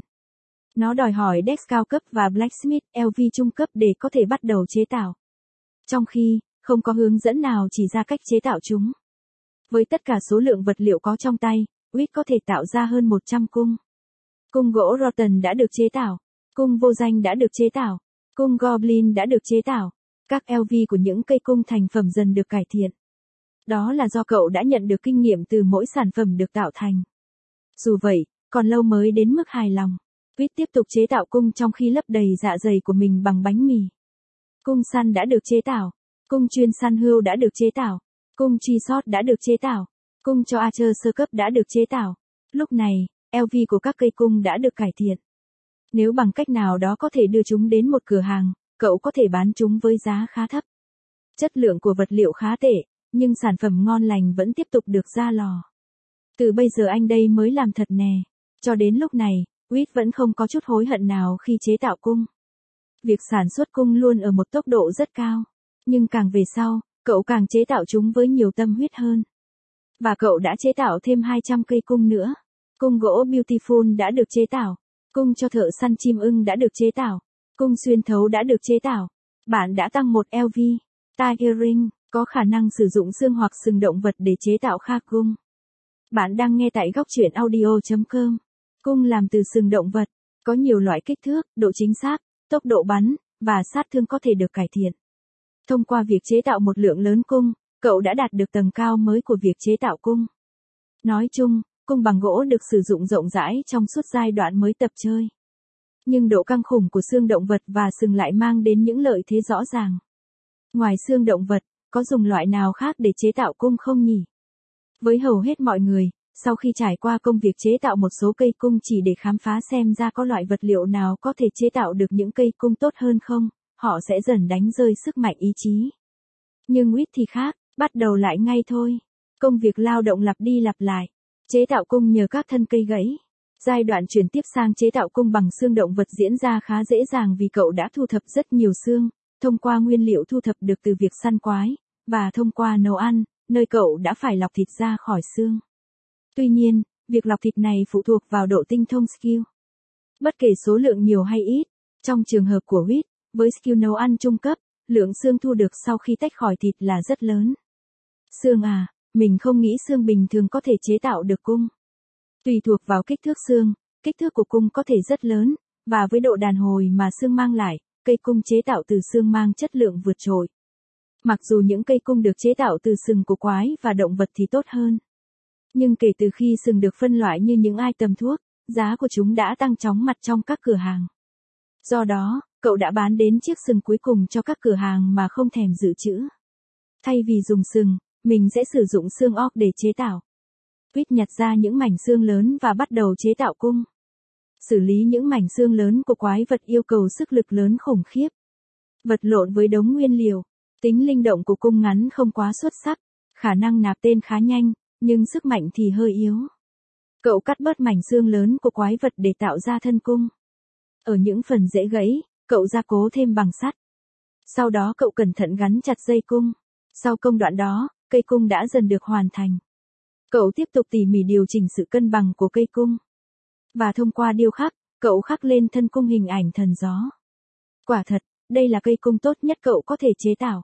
Nó đòi hỏi Dex cao cấp và Blacksmith lờ vê trung cấp để có thể bắt đầu chế tạo. Trong khi, không có hướng dẫn nào chỉ ra cách chế tạo chúng. Với tất cả số lượng vật liệu có trong tay, Wit có thể tạo ra hơn một trăm cung. Cung gỗ Rotten đã được chế tạo. Cung vô danh đã được chế tạo. Cung Goblin đã được chế tạo. Các lờ vê của những cây cung thành phẩm dần được cải thiện. Đó là do cậu đã nhận được kinh nghiệm từ mỗi sản phẩm được tạo thành. Dù vậy, còn lâu mới đến mức hài lòng. Wit tiếp tục chế tạo cung trong khi lấp đầy dạ dày của mình bằng bánh mì. Cung săn đã được chế tạo. Cung chuyên săn hươu đã được chế tạo. Cung truy sót đã được chế tạo. Cung cho Archer sơ cấp đã được chế tạo. Lúc này, lờ vê của các cây cung đã được cải thiện. Nếu bằng cách nào đó có thể đưa chúng đến một cửa hàng, cậu có thể bán chúng với giá khá thấp. Chất lượng của vật liệu khá tệ, nhưng sản phẩm ngon lành vẫn tiếp tục được ra lò. Từ bây giờ anh đây mới làm thật nè. Cho đến lúc này, Wit vẫn không có chút hối hận nào khi chế tạo cung. Việc sản xuất cung luôn ở một tốc độ rất cao. Nhưng càng về sau, cậu càng chế tạo chúng với nhiều tâm huyết hơn. Và cậu đã chế tạo thêm hai trăm cây cung nữa. Cung gỗ Beautiful đã được chế tạo. Cung cho thợ săn chim ưng đã được chế tạo. Cung xuyên thấu đã được chế tạo. Bạn đã tăng một lờ vê. Tiger Ring, có khả năng sử dụng xương hoặc sừng động vật để chế tạo kha cung. Bạn đang nghe tại góc truyện audio chấm com. Cung làm từ sừng động vật, có nhiều loại kích thước, độ chính xác, tốc độ bắn, và sát thương có thể được cải thiện. Thông qua việc chế tạo một lượng lớn cung, cậu đã đạt được tầng cao mới của việc chế tạo cung. Nói chung, cung bằng gỗ được sử dụng rộng rãi trong suốt giai đoạn mới tập chơi. Nhưng độ căng khủng của xương động vật và sừng lại mang đến những lợi thế rõ ràng. Ngoài xương động vật, có dùng loại nào khác để chế tạo cung không nhỉ? Với hầu hết mọi người, sau khi trải qua công việc chế tạo một số cây cung chỉ để khám phá xem ra có loại vật liệu nào có thể chế tạo được những cây cung tốt hơn không, họ sẽ dần đánh rơi sức mạnh ý chí. Nhưng Whit thì khác, bắt đầu lại ngay thôi. Công việc lao động lặp đi lặp lại. Chế tạo cung nhờ các thân cây gãy. Giai đoạn chuyển tiếp sang chế tạo cung bằng xương động vật diễn ra khá dễ dàng vì cậu đã thu thập rất nhiều xương, thông qua nguyên liệu thu thập được từ việc săn quái, và thông qua nấu ăn, nơi cậu đã phải lọc thịt ra khỏi xương. Tuy nhiên, việc lọc thịt này phụ thuộc vào độ tinh thông skill. Bất kể số lượng nhiều hay ít, trong trường hợp của Whit, với skill nấu ăn trung cấp, lượng xương thu được sau khi tách khỏi thịt là rất lớn. Xương à, mình không nghĩ xương bình thường có thể chế tạo được cung. Tùy thuộc vào kích thước xương, kích thước của cung có thể rất lớn, và với độ đàn hồi mà xương mang lại, cây cung chế tạo từ xương mang chất lượng vượt trội. Mặc dù những cây cung được chế tạo từ sừng của quái và động vật thì tốt hơn. Nhưng kể từ khi sừng được phân loại như những item thuốc, giá của chúng đã tăng chóng mặt trong các cửa hàng. Do đó, cậu đã bán đến chiếc sừng cuối cùng cho các cửa hàng mà không thèm dự trữ. Thay vì dùng sừng, mình sẽ sử dụng xương orc để chế tạo. Whit nhặt ra những mảnh xương lớn và bắt đầu chế tạo cung. Xử lý những mảnh xương lớn của quái vật yêu cầu sức lực lớn khủng khiếp. Vật lộn với đống nguyên liệu, tính linh động của cung ngắn không quá xuất sắc, khả năng nạp tên khá nhanh, nhưng sức mạnh thì hơi yếu. Cậu cắt bớt mảnh xương lớn của quái vật để tạo ra thân cung. Ở những phần dễ gãy, cậu gia cố thêm bằng sắt. Sau đó cậu cẩn thận gắn chặt dây cung. Sau công đoạn đó, cây cung đã dần được hoàn thành. Cậu tiếp tục tỉ mỉ điều chỉnh sự cân bằng của cây cung. Và thông qua điêu khắc, cậu khắc lên thân cung hình ảnh thần gió. Quả thật, đây là cây cung tốt nhất cậu có thể chế tạo.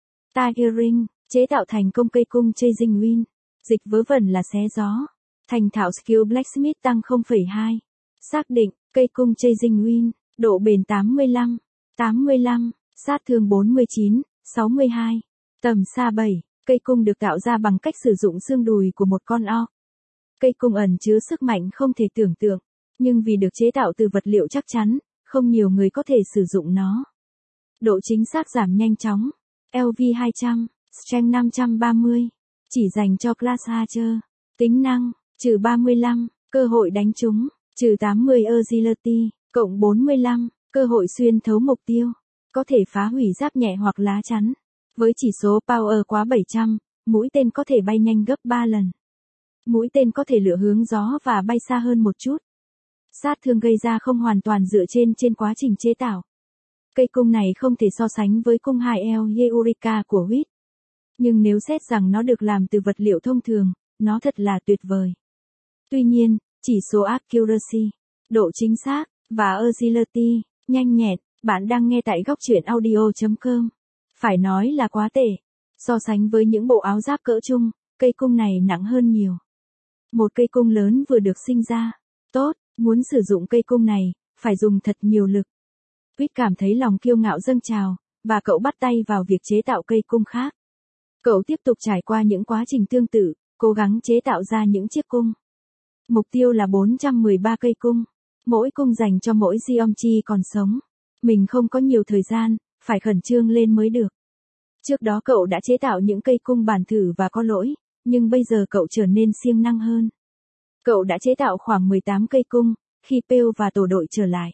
Tiger Ring, chế tạo thành công cây cung Chasing Wind. Dịch vớ vẩn là xé gió. Thành thạo skill Blacksmith tăng không phẩy hai. Xác định, cây cung Chasing Wind, độ bền tám mươi lăm, tám mươi lăm, sát thương bốn mươi chín, sáu mươi hai, tầm xa bảy. Cây cung được tạo ra bằng cách sử dụng xương đùi của một con orc. Cây cung ẩn chứa sức mạnh không thể tưởng tượng, nhưng vì được chế tạo từ vật liệu chắc chắn, không nhiều người có thể sử dụng nó. Độ chính xác giảm nhanh chóng. L V hai trăm, Strength năm trăm ba mươi. Chỉ dành cho Class Archer. Tính năng, trừ ba mươi lăm, cơ hội đánh trúng, trừ tám mươi Agility, cộng bốn mươi lăm, cơ hội xuyên thấu mục tiêu. Có thể phá hủy giáp nhẹ hoặc lá chắn. Với chỉ số Power quá bảy trăm, mũi tên có thể bay nhanh gấp ba lần. Mũi tên có thể lựa hướng gió và bay xa hơn một chút. Sát thương gây ra không hoàn toàn dựa trên trên quá trình chế tạo. Cây cung này không thể so sánh với cung hai L Eureka của Whit. Nhưng nếu xét rằng nó được làm từ vật liệu thông thường, nó thật là tuyệt vời. Tuy nhiên, chỉ số accuracy, độ chính xác, và agility, nhanh nhẹn, bạn đang nghe tại góc truyện audio chấm com. Phải nói là quá tệ. So sánh với những bộ áo giáp cỡ trung, cây cung này nặng hơn nhiều. Một cây cung lớn vừa được sinh ra. Tốt, muốn sử dụng cây cung này, phải dùng thật nhiều lực. Whit cảm thấy lòng kiêu ngạo dâng trào, và cậu bắt tay vào việc chế tạo cây cung khác. Cậu tiếp tục trải qua những quá trình tương tự, cố gắng chế tạo ra những chiếc cung. Mục tiêu là bốn trăm mười ba cây cung. Mỗi cung dành cho mỗi Geomchi còn sống. Mình không có nhiều thời gian, phải khẩn trương lên mới được. Trước đó cậu đã chế tạo những cây cung bản thử và có lỗi, nhưng bây giờ cậu trở nên siêng năng hơn. Cậu đã chế tạo khoảng mười tám cây cung, khi Pale và tổ đội trở lại.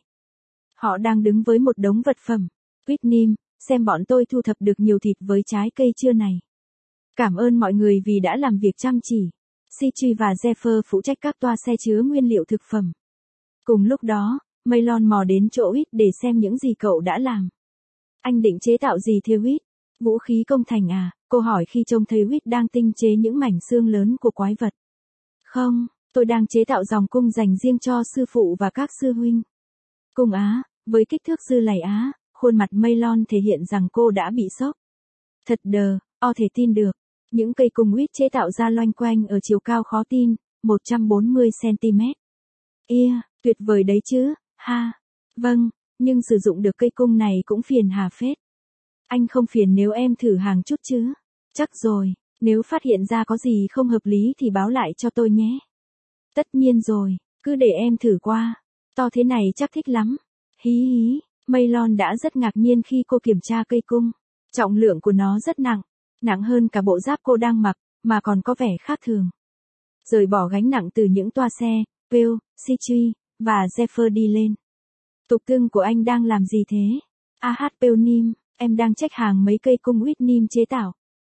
Họ đang đứng với một đống vật phẩm. Whitney, xem bọn tôi thu thập được nhiều thịt với trái cây trưa này. Cảm ơn mọi người vì đã làm việc chăm chỉ. Sichi và Zephyr phụ trách các toa xe chứa nguyên liệu thực phẩm. Cùng lúc đó, Maylon mò đến chỗ Whit để xem những gì cậu đã làm. Anh định chế tạo gì thế Whit? Vũ khí công thành à? Cô hỏi khi trông thấy Whit đang tinh chế những mảnh xương lớn của quái vật. Không, tôi đang chế tạo dòng cung dành riêng cho sư phụ và các sư huynh. Cung á, với kích thước dư lầy á, khuôn mặt Maylon thể hiện rằng cô đã bị sốc. Thật đờ, o thể tin được. Những cây cung Whit chế tạo ra loanh quanh ở chiều cao khó tin, một trăm bốn mươi xăng-ti-mét. Yeah, tuyệt vời đấy chứ, ha. Vâng, nhưng sử dụng được cây cung này cũng phiền hà phết. Anh không phiền nếu em thử hàng chút chứ? Chắc rồi, nếu phát hiện ra có gì không hợp lý thì báo lại cho tôi nhé. Tất nhiên rồi, cứ để em thử qua. To thế này chắc thích lắm. Hí hí, Maylon đã rất ngạc nhiên khi cô kiểm tra cây cung. Trọng lượng của nó rất nặng, nặng hơn cả bộ giáp cô đang mặc, mà còn có vẻ khác thường. Rời bỏ gánh nặng từ những toa xe, Pale, Sichi, và Zephyr đi lên. Tục cưng của anh đang làm gì thế? Ah Pale Nim, em đang check hàng mấy cây cung Whit Nim chế tạo.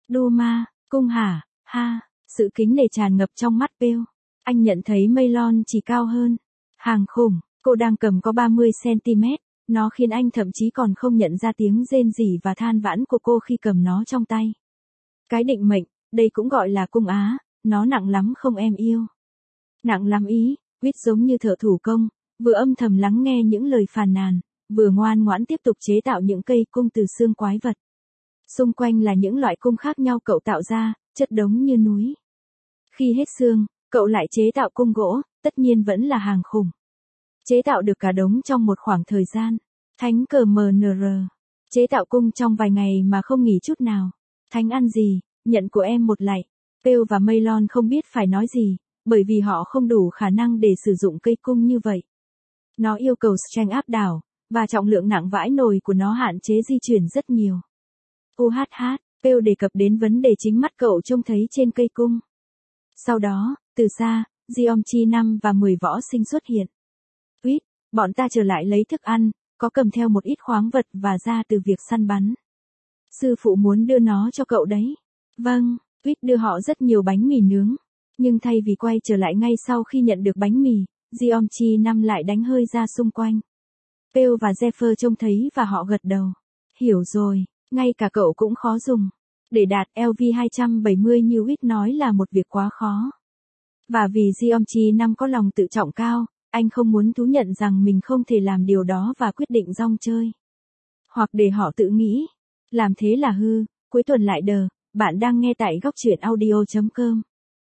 Duma, cung hả, ha, sự kính nể tràn ngập trong mắt Pew. Anh nhận thấy Maylon chỉ cao hơn. Hàng khủng, cô đang cầm có ba mươi xăng-ti-mét, nó khiến anh thậm chí còn không nhận ra tiếng rên rỉ và than vãn của cô khi cầm nó trong tay. Cái định mệnh, đây cũng gọi là cung Á, nó nặng lắm không em yêu? Nặng lắm ý, Quýt giống như thợ thủ công, vừa âm thầm lắng nghe những lời phàn nàn, vừa ngoan ngoãn tiếp tục chế tạo những cây cung từ xương quái vật. Xung quanh là những loại cung khác nhau cậu tạo ra, chất đống như núi. Khi hết xương, cậu lại chế tạo cung gỗ, tất nhiên vẫn là hàng khủng. Chế tạo được cả đống trong một khoảng thời gian. Thánh cờ em en rờ. Chế tạo cung trong vài ngày mà không nghỉ chút nào. Thánh ăn gì, nhận của em một lạy. Pew và Maylon không biết phải nói gì, bởi vì họ không đủ khả năng để sử dụng cây cung như vậy. Nó yêu cầu strength áp đảo, và trọng lượng nặng vãi nồi của nó hạn chế di chuyển rất nhiều. u hát hát, Pew đề cập đến vấn đề chính mắt cậu trông thấy trên cây cung. Sau đó, từ xa, Geomchi năm và mười võ sinh xuất hiện. Quýt, bọn ta trở lại lấy thức ăn, có cầm theo một ít khoáng vật và ra từ việc săn bắn. Sư phụ muốn đưa nó cho cậu đấy. Vâng, Quýt đưa họ rất nhiều bánh mì nướng. Nhưng thay vì quay trở lại ngay sau khi nhận được bánh mì, Geomchi năm lại đánh hơi ra xung quanh. Pew và Zephyr trông thấy và họ gật đầu. Hiểu rồi, ngay cả cậu cũng khó dùng. Để đạt L V hai trăm bảy mươi như Quýt nói là một việc quá khó. Và vì Geomchi năm có lòng tự trọng cao, anh không muốn thú nhận rằng mình không thể làm điều đó và quyết định rong chơi. Hoặc để họ tự nghĩ. Làm thế là hư, cuối tuần lại đờ, bạn đang nghe tại góc truyện audio chấm com.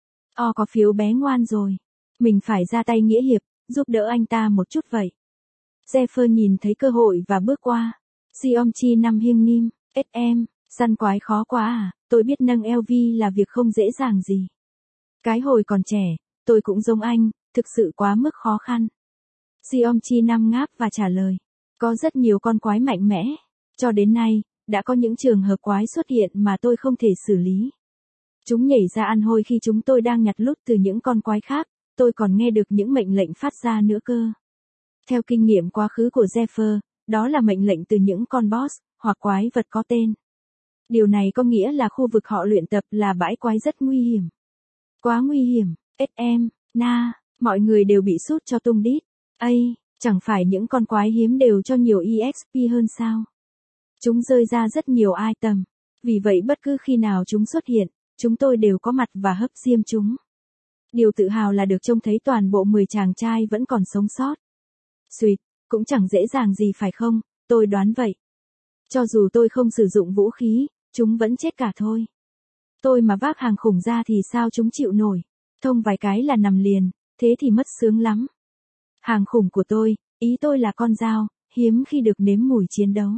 O có phiếu bé ngoan rồi. Mình phải ra tay nghĩa hiệp, giúp đỡ anh ta một chút vậy. Zephyr nhìn thấy cơ hội và bước qua. Geomchi năm hiêng nim, ét em, săn quái khó quá à, tôi biết nâng L V là việc không dễ dàng gì. Cái hồi còn trẻ, tôi cũng giống anh, thực sự quá mức khó khăn. Geomchi năm ngáp và trả lời. Có rất nhiều con quái mạnh mẽ. Cho đến nay, đã có những trường hợp quái xuất hiện mà tôi không thể xử lý. Chúng nhảy ra ăn hôi khi chúng tôi đang nhặt lút từ những con quái khác, tôi còn nghe được những mệnh lệnh phát ra nữa cơ. Theo kinh nghiệm quá khứ của Zephyr, đó là mệnh lệnh từ những con boss, hoặc quái vật có tên. Điều này có nghĩa là khu vực họ luyện tập là bãi quái rất nguy hiểm. Quá nguy hiểm, ét em, na, mọi người đều bị sút cho tung đít. Ây, chẳng phải những con quái hiếm đều cho nhiều e ích pê hơn sao? Chúng rơi ra rất nhiều item. Vì vậy bất cứ khi nào chúng xuất hiện, chúng tôi đều có mặt và hấp diêm chúng. Điều tự hào là được trông thấy toàn bộ mười chàng trai vẫn còn sống sót. Xuyệt, cũng chẳng dễ dàng gì phải không, tôi đoán vậy. Cho dù tôi không sử dụng vũ khí, chúng vẫn chết cả thôi. Tôi mà vác hàng khủng ra thì sao chúng chịu nổi. Thông vài cái là nằm liền, thế thì mất sướng lắm. Hàng khủng của tôi, ý tôi là con dao, hiếm khi được nếm mùi chiến đấu.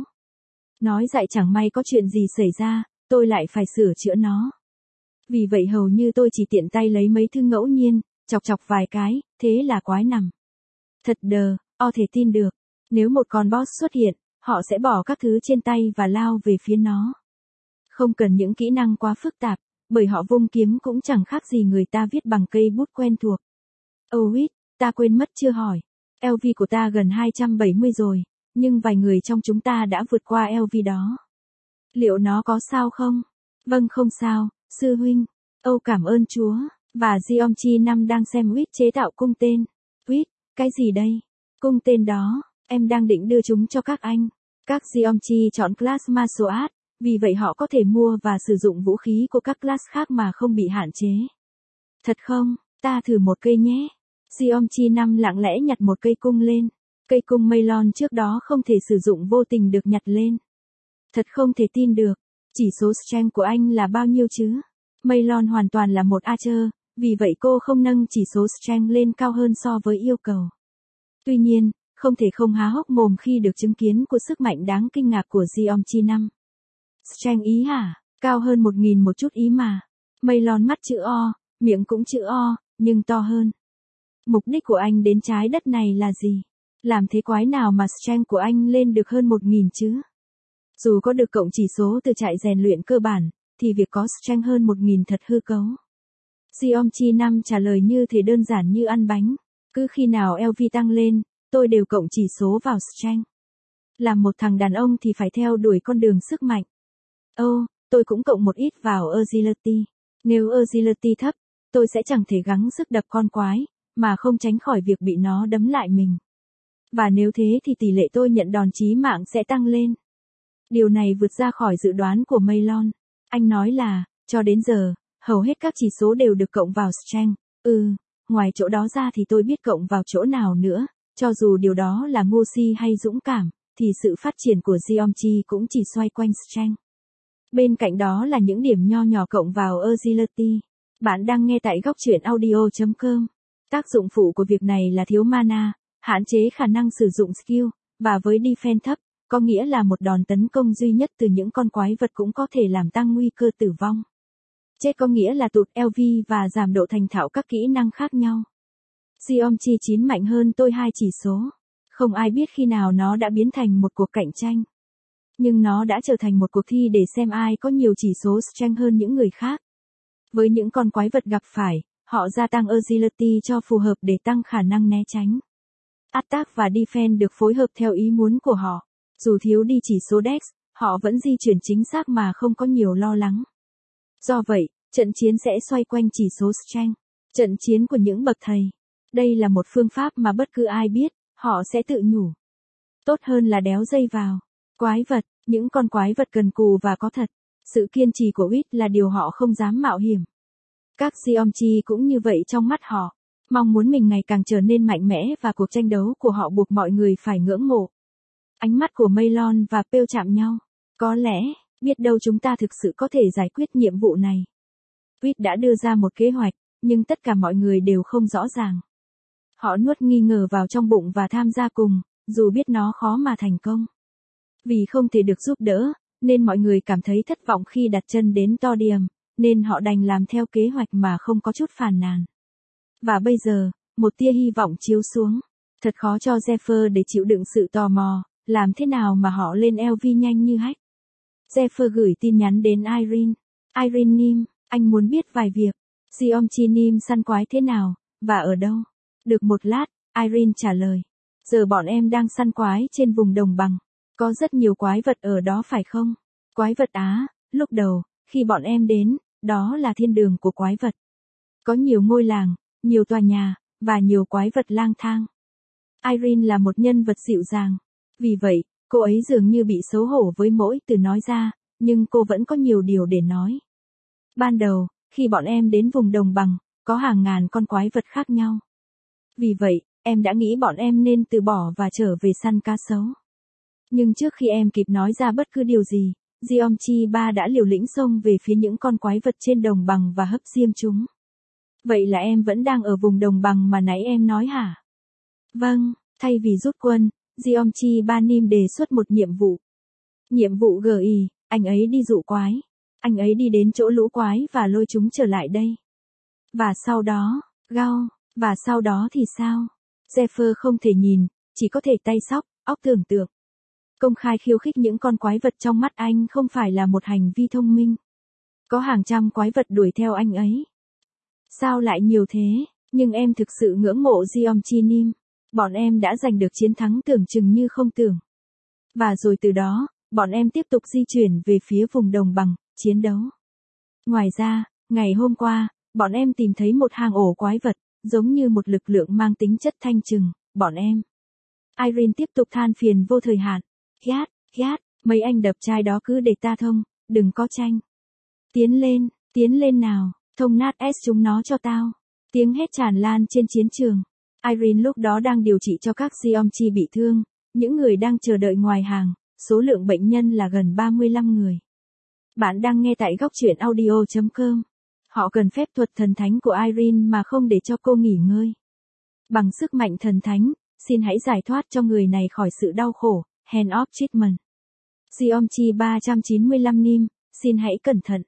Nói dại chẳng may có chuyện gì xảy ra, tôi lại phải sửa chữa nó. Vì vậy hầu như tôi chỉ tiện tay lấy mấy thứ ngẫu nhiên, chọc chọc vài cái, thế là quái nằm. Thật đờ, o thể tin được. Nếu một con boss xuất hiện, họ sẽ bỏ các thứ trên tay và lao về phía nó. Không cần những kỹ năng quá phức tạp, bởi họ vung kiếm cũng chẳng khác gì người ta viết bằng cây bút quen thuộc. Oh wait, ta quên mất chưa hỏi. L V của ta gần hai trăm bảy mươi rồi, nhưng vài người trong chúng ta đã vượt qua L V đó. Liệu nó có sao không? Vâng không sao, sư huynh. Âu cảm ơn Chúa. Và Geomchi năm đang xem Quýt chế tạo cung tên. Quýt, cái gì đây? Cung tên đó, em đang định đưa chúng cho các anh. Các Geomchi chọn class Martial Art, vì vậy họ có thể mua và sử dụng vũ khí của các class khác mà không bị hạn chế. Thật không? Ta thử một cây nhé. Geomchi năm lặng lẽ nhặt một cây cung lên. Cây cung Maylon trước đó không thể sử dụng vô tình được nhặt lên. Thật không thể tin được. Chỉ số strength của anh là bao nhiêu chứ? Maylon hoàn toàn là một archer, vì vậy cô không nâng chỉ số strength lên cao hơn so với yêu cầu. Tuy nhiên, không thể không há hốc mồm khi được chứng kiến của sức mạnh đáng kinh ngạc của Geomchi năm. Strength ý hả? Cao hơn một nghìn một chút ý mà. Maylon mắt chữ O, miệng cũng chữ O, nhưng to hơn. Mục đích của anh đến trái đất này là gì? Làm thế quái nào mà strength của anh lên được hơn một nghìn chứ? Dù có được cộng chỉ số từ trại rèn luyện cơ bản, thì việc có strength hơn một nghìn thật hư cấu. Geomchi năm trả lời như thế đơn giản như ăn bánh. Cứ khi nào L V tăng lên, tôi đều cộng chỉ số vào strength. Làm một thằng đàn ông thì phải theo đuổi con đường sức mạnh. Ô, oh, tôi cũng cộng một ít vào agility. Nếu agility thấp, tôi sẽ chẳng thể gắng sức đập con quái, mà không tránh khỏi việc bị nó đấm lại mình. Và nếu thế thì tỷ lệ tôi nhận đòn chí mạng sẽ tăng lên. Điều này vượt ra khỏi dự đoán của Maylon. Anh nói là, cho đến giờ, hầu hết các chỉ số đều được cộng vào strength. Ừ, ngoài chỗ đó ra thì tôi biết cộng vào chỗ nào nữa, cho dù điều đó là ngu si hay dũng cảm, thì sự phát triển của Geometry cũng chỉ xoay quanh strength. Bên cạnh đó là những điểm nho nhỏ cộng vào agility. Bạn đang nghe tại góc truyện audio chấm com. Tác dụng phụ của việc này là thiếu mana, hạn chế khả năng sử dụng skill, và với defense thấp, có nghĩa là một đòn tấn công duy nhất từ những con quái vật cũng có thể làm tăng nguy cơ tử vong. Chết có nghĩa là tụt lờ vê và giảm độ thành thạo các kỹ năng khác nhau. Geometry chín mạnh hơn tôi hai chỉ số. Không ai biết khi nào nó đã biến thành một cuộc cạnh tranh. Nhưng nó đã trở thành một cuộc thi để xem ai có nhiều chỉ số strength hơn những người khác. Với những con quái vật gặp phải, họ gia tăng agility cho phù hợp để tăng khả năng né tránh. Attack và defense được phối hợp theo ý muốn của họ. Dù thiếu đi chỉ số dex, họ vẫn di chuyển chính xác mà không có nhiều lo lắng. Do vậy, trận chiến sẽ xoay quanh chỉ số strength. Trận chiến của những bậc thầy. Đây là một phương pháp mà bất cứ ai biết, họ sẽ tự nhủ. Tốt hơn là đéo dây vào. Quái vật, những con quái vật cần cù và có thật. Sự kiên trì của Wit là điều họ không dám mạo hiểm. Các Geometry cũng như vậy trong mắt họ. Mong muốn mình ngày càng trở nên mạnh mẽ và cuộc tranh đấu của họ buộc mọi người phải ngưỡng mộ. Ánh mắt của Maylon và Pale chạm nhau. Có lẽ, biết đâu chúng ta thực sự có thể giải quyết nhiệm vụ này. Wit đã đưa ra một kế hoạch, nhưng tất cả mọi người đều không rõ ràng. Họ nuốt nghi ngờ vào trong bụng và tham gia cùng, dù biết nó khó mà thành công. Vì không thể được giúp đỡ, nên mọi người cảm thấy thất vọng khi đặt chân đến Todium, nên họ đành làm theo kế hoạch mà không có chút phàn nàn. Và bây giờ, một tia hy vọng chiếu xuống. Thật khó cho Zephyr để chịu đựng sự tò mò, làm thế nào mà họ lên lờ vê nhanh như hách. Zephyr gửi tin nhắn đến Irene. Irene Nim, anh muốn biết vài việc. Geometry Nim săn quái thế nào, và ở đâu? Được một lát, Irene trả lời. Giờ bọn em đang săn quái trên vùng đồng bằng. Có rất nhiều quái vật ở đó phải không? Quái vật Á, lúc đầu, khi bọn em đến, đó là thiên đường của quái vật. Có nhiều ngôi làng, nhiều tòa nhà, và nhiều quái vật lang thang. Irene là một nhân vật dịu dàng. Vì vậy, cô ấy dường như bị xấu hổ với mỗi từ nói ra, nhưng cô vẫn có nhiều điều để nói. Ban đầu, khi bọn em đến vùng đồng bằng, có hàng ngàn con quái vật khác nhau. Vì vậy, em đã nghĩ bọn em nên từ bỏ và trở về săn cá sấu. Nhưng trước khi em kịp nói ra bất cứ điều gì, Geometry ba đã liều lĩnh xông về phía những con quái vật trên đồng bằng và hấp diêm chúng. Vậy là em vẫn đang ở vùng đồng bằng mà nãy em nói hả? Vâng, thay vì rút quân, Geometry ba Nim đề xuất một nhiệm vụ. Nhiệm vụ gờ i, anh ấy đi dụ quái. Anh ấy đi đến chỗ lũ quái và lôi chúng trở lại đây. Và sau đó, gao, và sau đó thì sao? Zephyr không thể nhìn, chỉ có thể tay sóc, óc tưởng tượng. Công khai khiêu khích những con quái vật trong mắt anh không phải là một hành vi thông minh. Có hàng trăm quái vật đuổi theo anh ấy. Sao lại nhiều thế? Nhưng em thực sự ngưỡng mộ Geometry Nim. Bọn em đã giành được chiến thắng tưởng chừng như không tưởng. Và rồi từ đó, bọn em tiếp tục di chuyển về phía vùng đồng bằng, chiến đấu. Ngoài ra, ngày hôm qua, bọn em tìm thấy một hang ổ quái vật, giống như một lực lượng mang tính chất thanh trừng, bọn em. Irene tiếp tục than phiền vô thời hạn. Ghét, ghét, mấy anh đập trai đó cứ để ta thông, đừng có tranh. Tiến lên, tiến lên nào, thông nát S chúng nó cho tao. Tiếng hét tràn lan trên chiến trường. Irene lúc đó đang điều trị cho các Geometry bị thương, những người đang chờ đợi ngoài hàng, số lượng bệnh nhân là gần ba mươi lăm người. Bạn đang nghe tại góc truyện audio chấm com. Họ cần phép thuật thần thánh của Irene mà không để cho cô nghỉ ngơi. Bằng sức mạnh thần thánh, xin hãy giải thoát cho người này khỏi sự đau khổ. Hand of treatment. Geometry ba trăm chín mươi lăm Nim, xin hãy cẩn thận.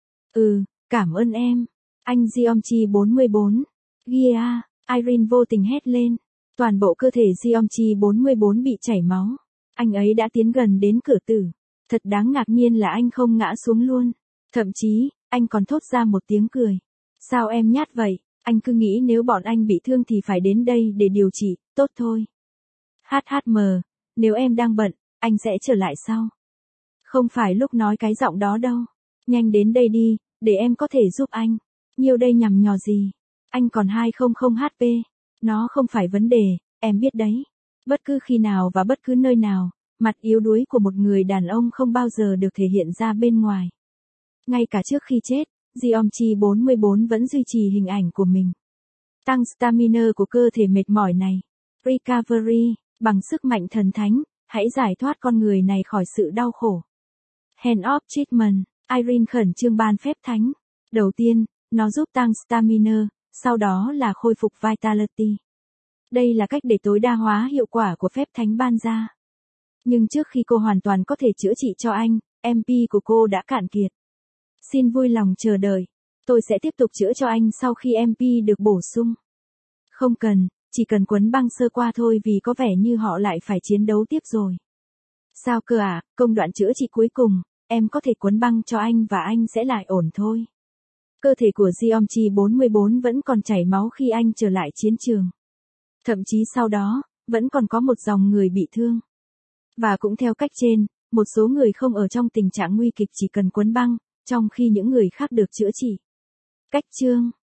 Ừ, cảm ơn em. Anh Geometry bốn mươi bốn. Yeah, Irene vô tình hét lên. Toàn bộ cơ thể Geometry bốn mươi bốn bị chảy máu. Anh ấy đã tiến gần đến cửa tử. Thật đáng ngạc nhiên là anh không ngã xuống luôn. Thậm chí, anh còn thốt ra một tiếng cười. Sao em nhát vậy? Anh cứ nghĩ nếu bọn anh bị thương thì phải đến đây để điều trị, tốt thôi. hát hát em, nếu em đang bận, anh sẽ trở lại sau. Không phải lúc nói cái giọng đó đâu. Nhanh đến đây đi, để em có thể giúp anh. Nhiều đây nhằm nhò gì? Anh còn hai trăm hát pê. Nó không phải vấn đề, em biết đấy. Bất cứ khi nào và bất cứ nơi nào, mặt yếu đuối của một người đàn ông không bao giờ được thể hiện ra bên ngoài. Ngay cả trước khi chết, Givenchy bốn mươi bốn vẫn duy trì hình ảnh của mình. Tăng stamina của cơ thể mệt mỏi này. Recovery, bằng sức mạnh thần thánh, hãy giải thoát con người này khỏi sự đau khổ. Hand of treatment, Irene khẩn trương ban phép thánh. Đầu tiên, nó giúp tăng stamina, sau đó là khôi phục vitality. Đây là cách để tối đa hóa hiệu quả của phép thánh ban ra. Nhưng trước khi cô hoàn toàn có thể chữa trị cho anh, em pê của cô đã cạn kiệt. Xin vui lòng chờ đợi. Tôi sẽ tiếp tục chữa cho anh sau khi em pê được bổ sung. Không cần, chỉ cần quấn băng sơ qua thôi vì có vẻ như họ lại phải chiến đấu tiếp rồi. Sao cơ à, công đoạn chữa trị cuối cùng, em có thể quấn băng cho anh và anh sẽ lại ổn thôi. Cơ thể của Givenchy bốn mươi bốn vẫn còn chảy máu khi anh trở lại chiến trường. Thậm chí sau đó, vẫn còn có một dòng người bị thương. Và cũng theo cách trên, một số người không ở trong tình trạng nguy kịch chỉ cần quấn băng, trong khi những người khác được chữa trị. Cách chương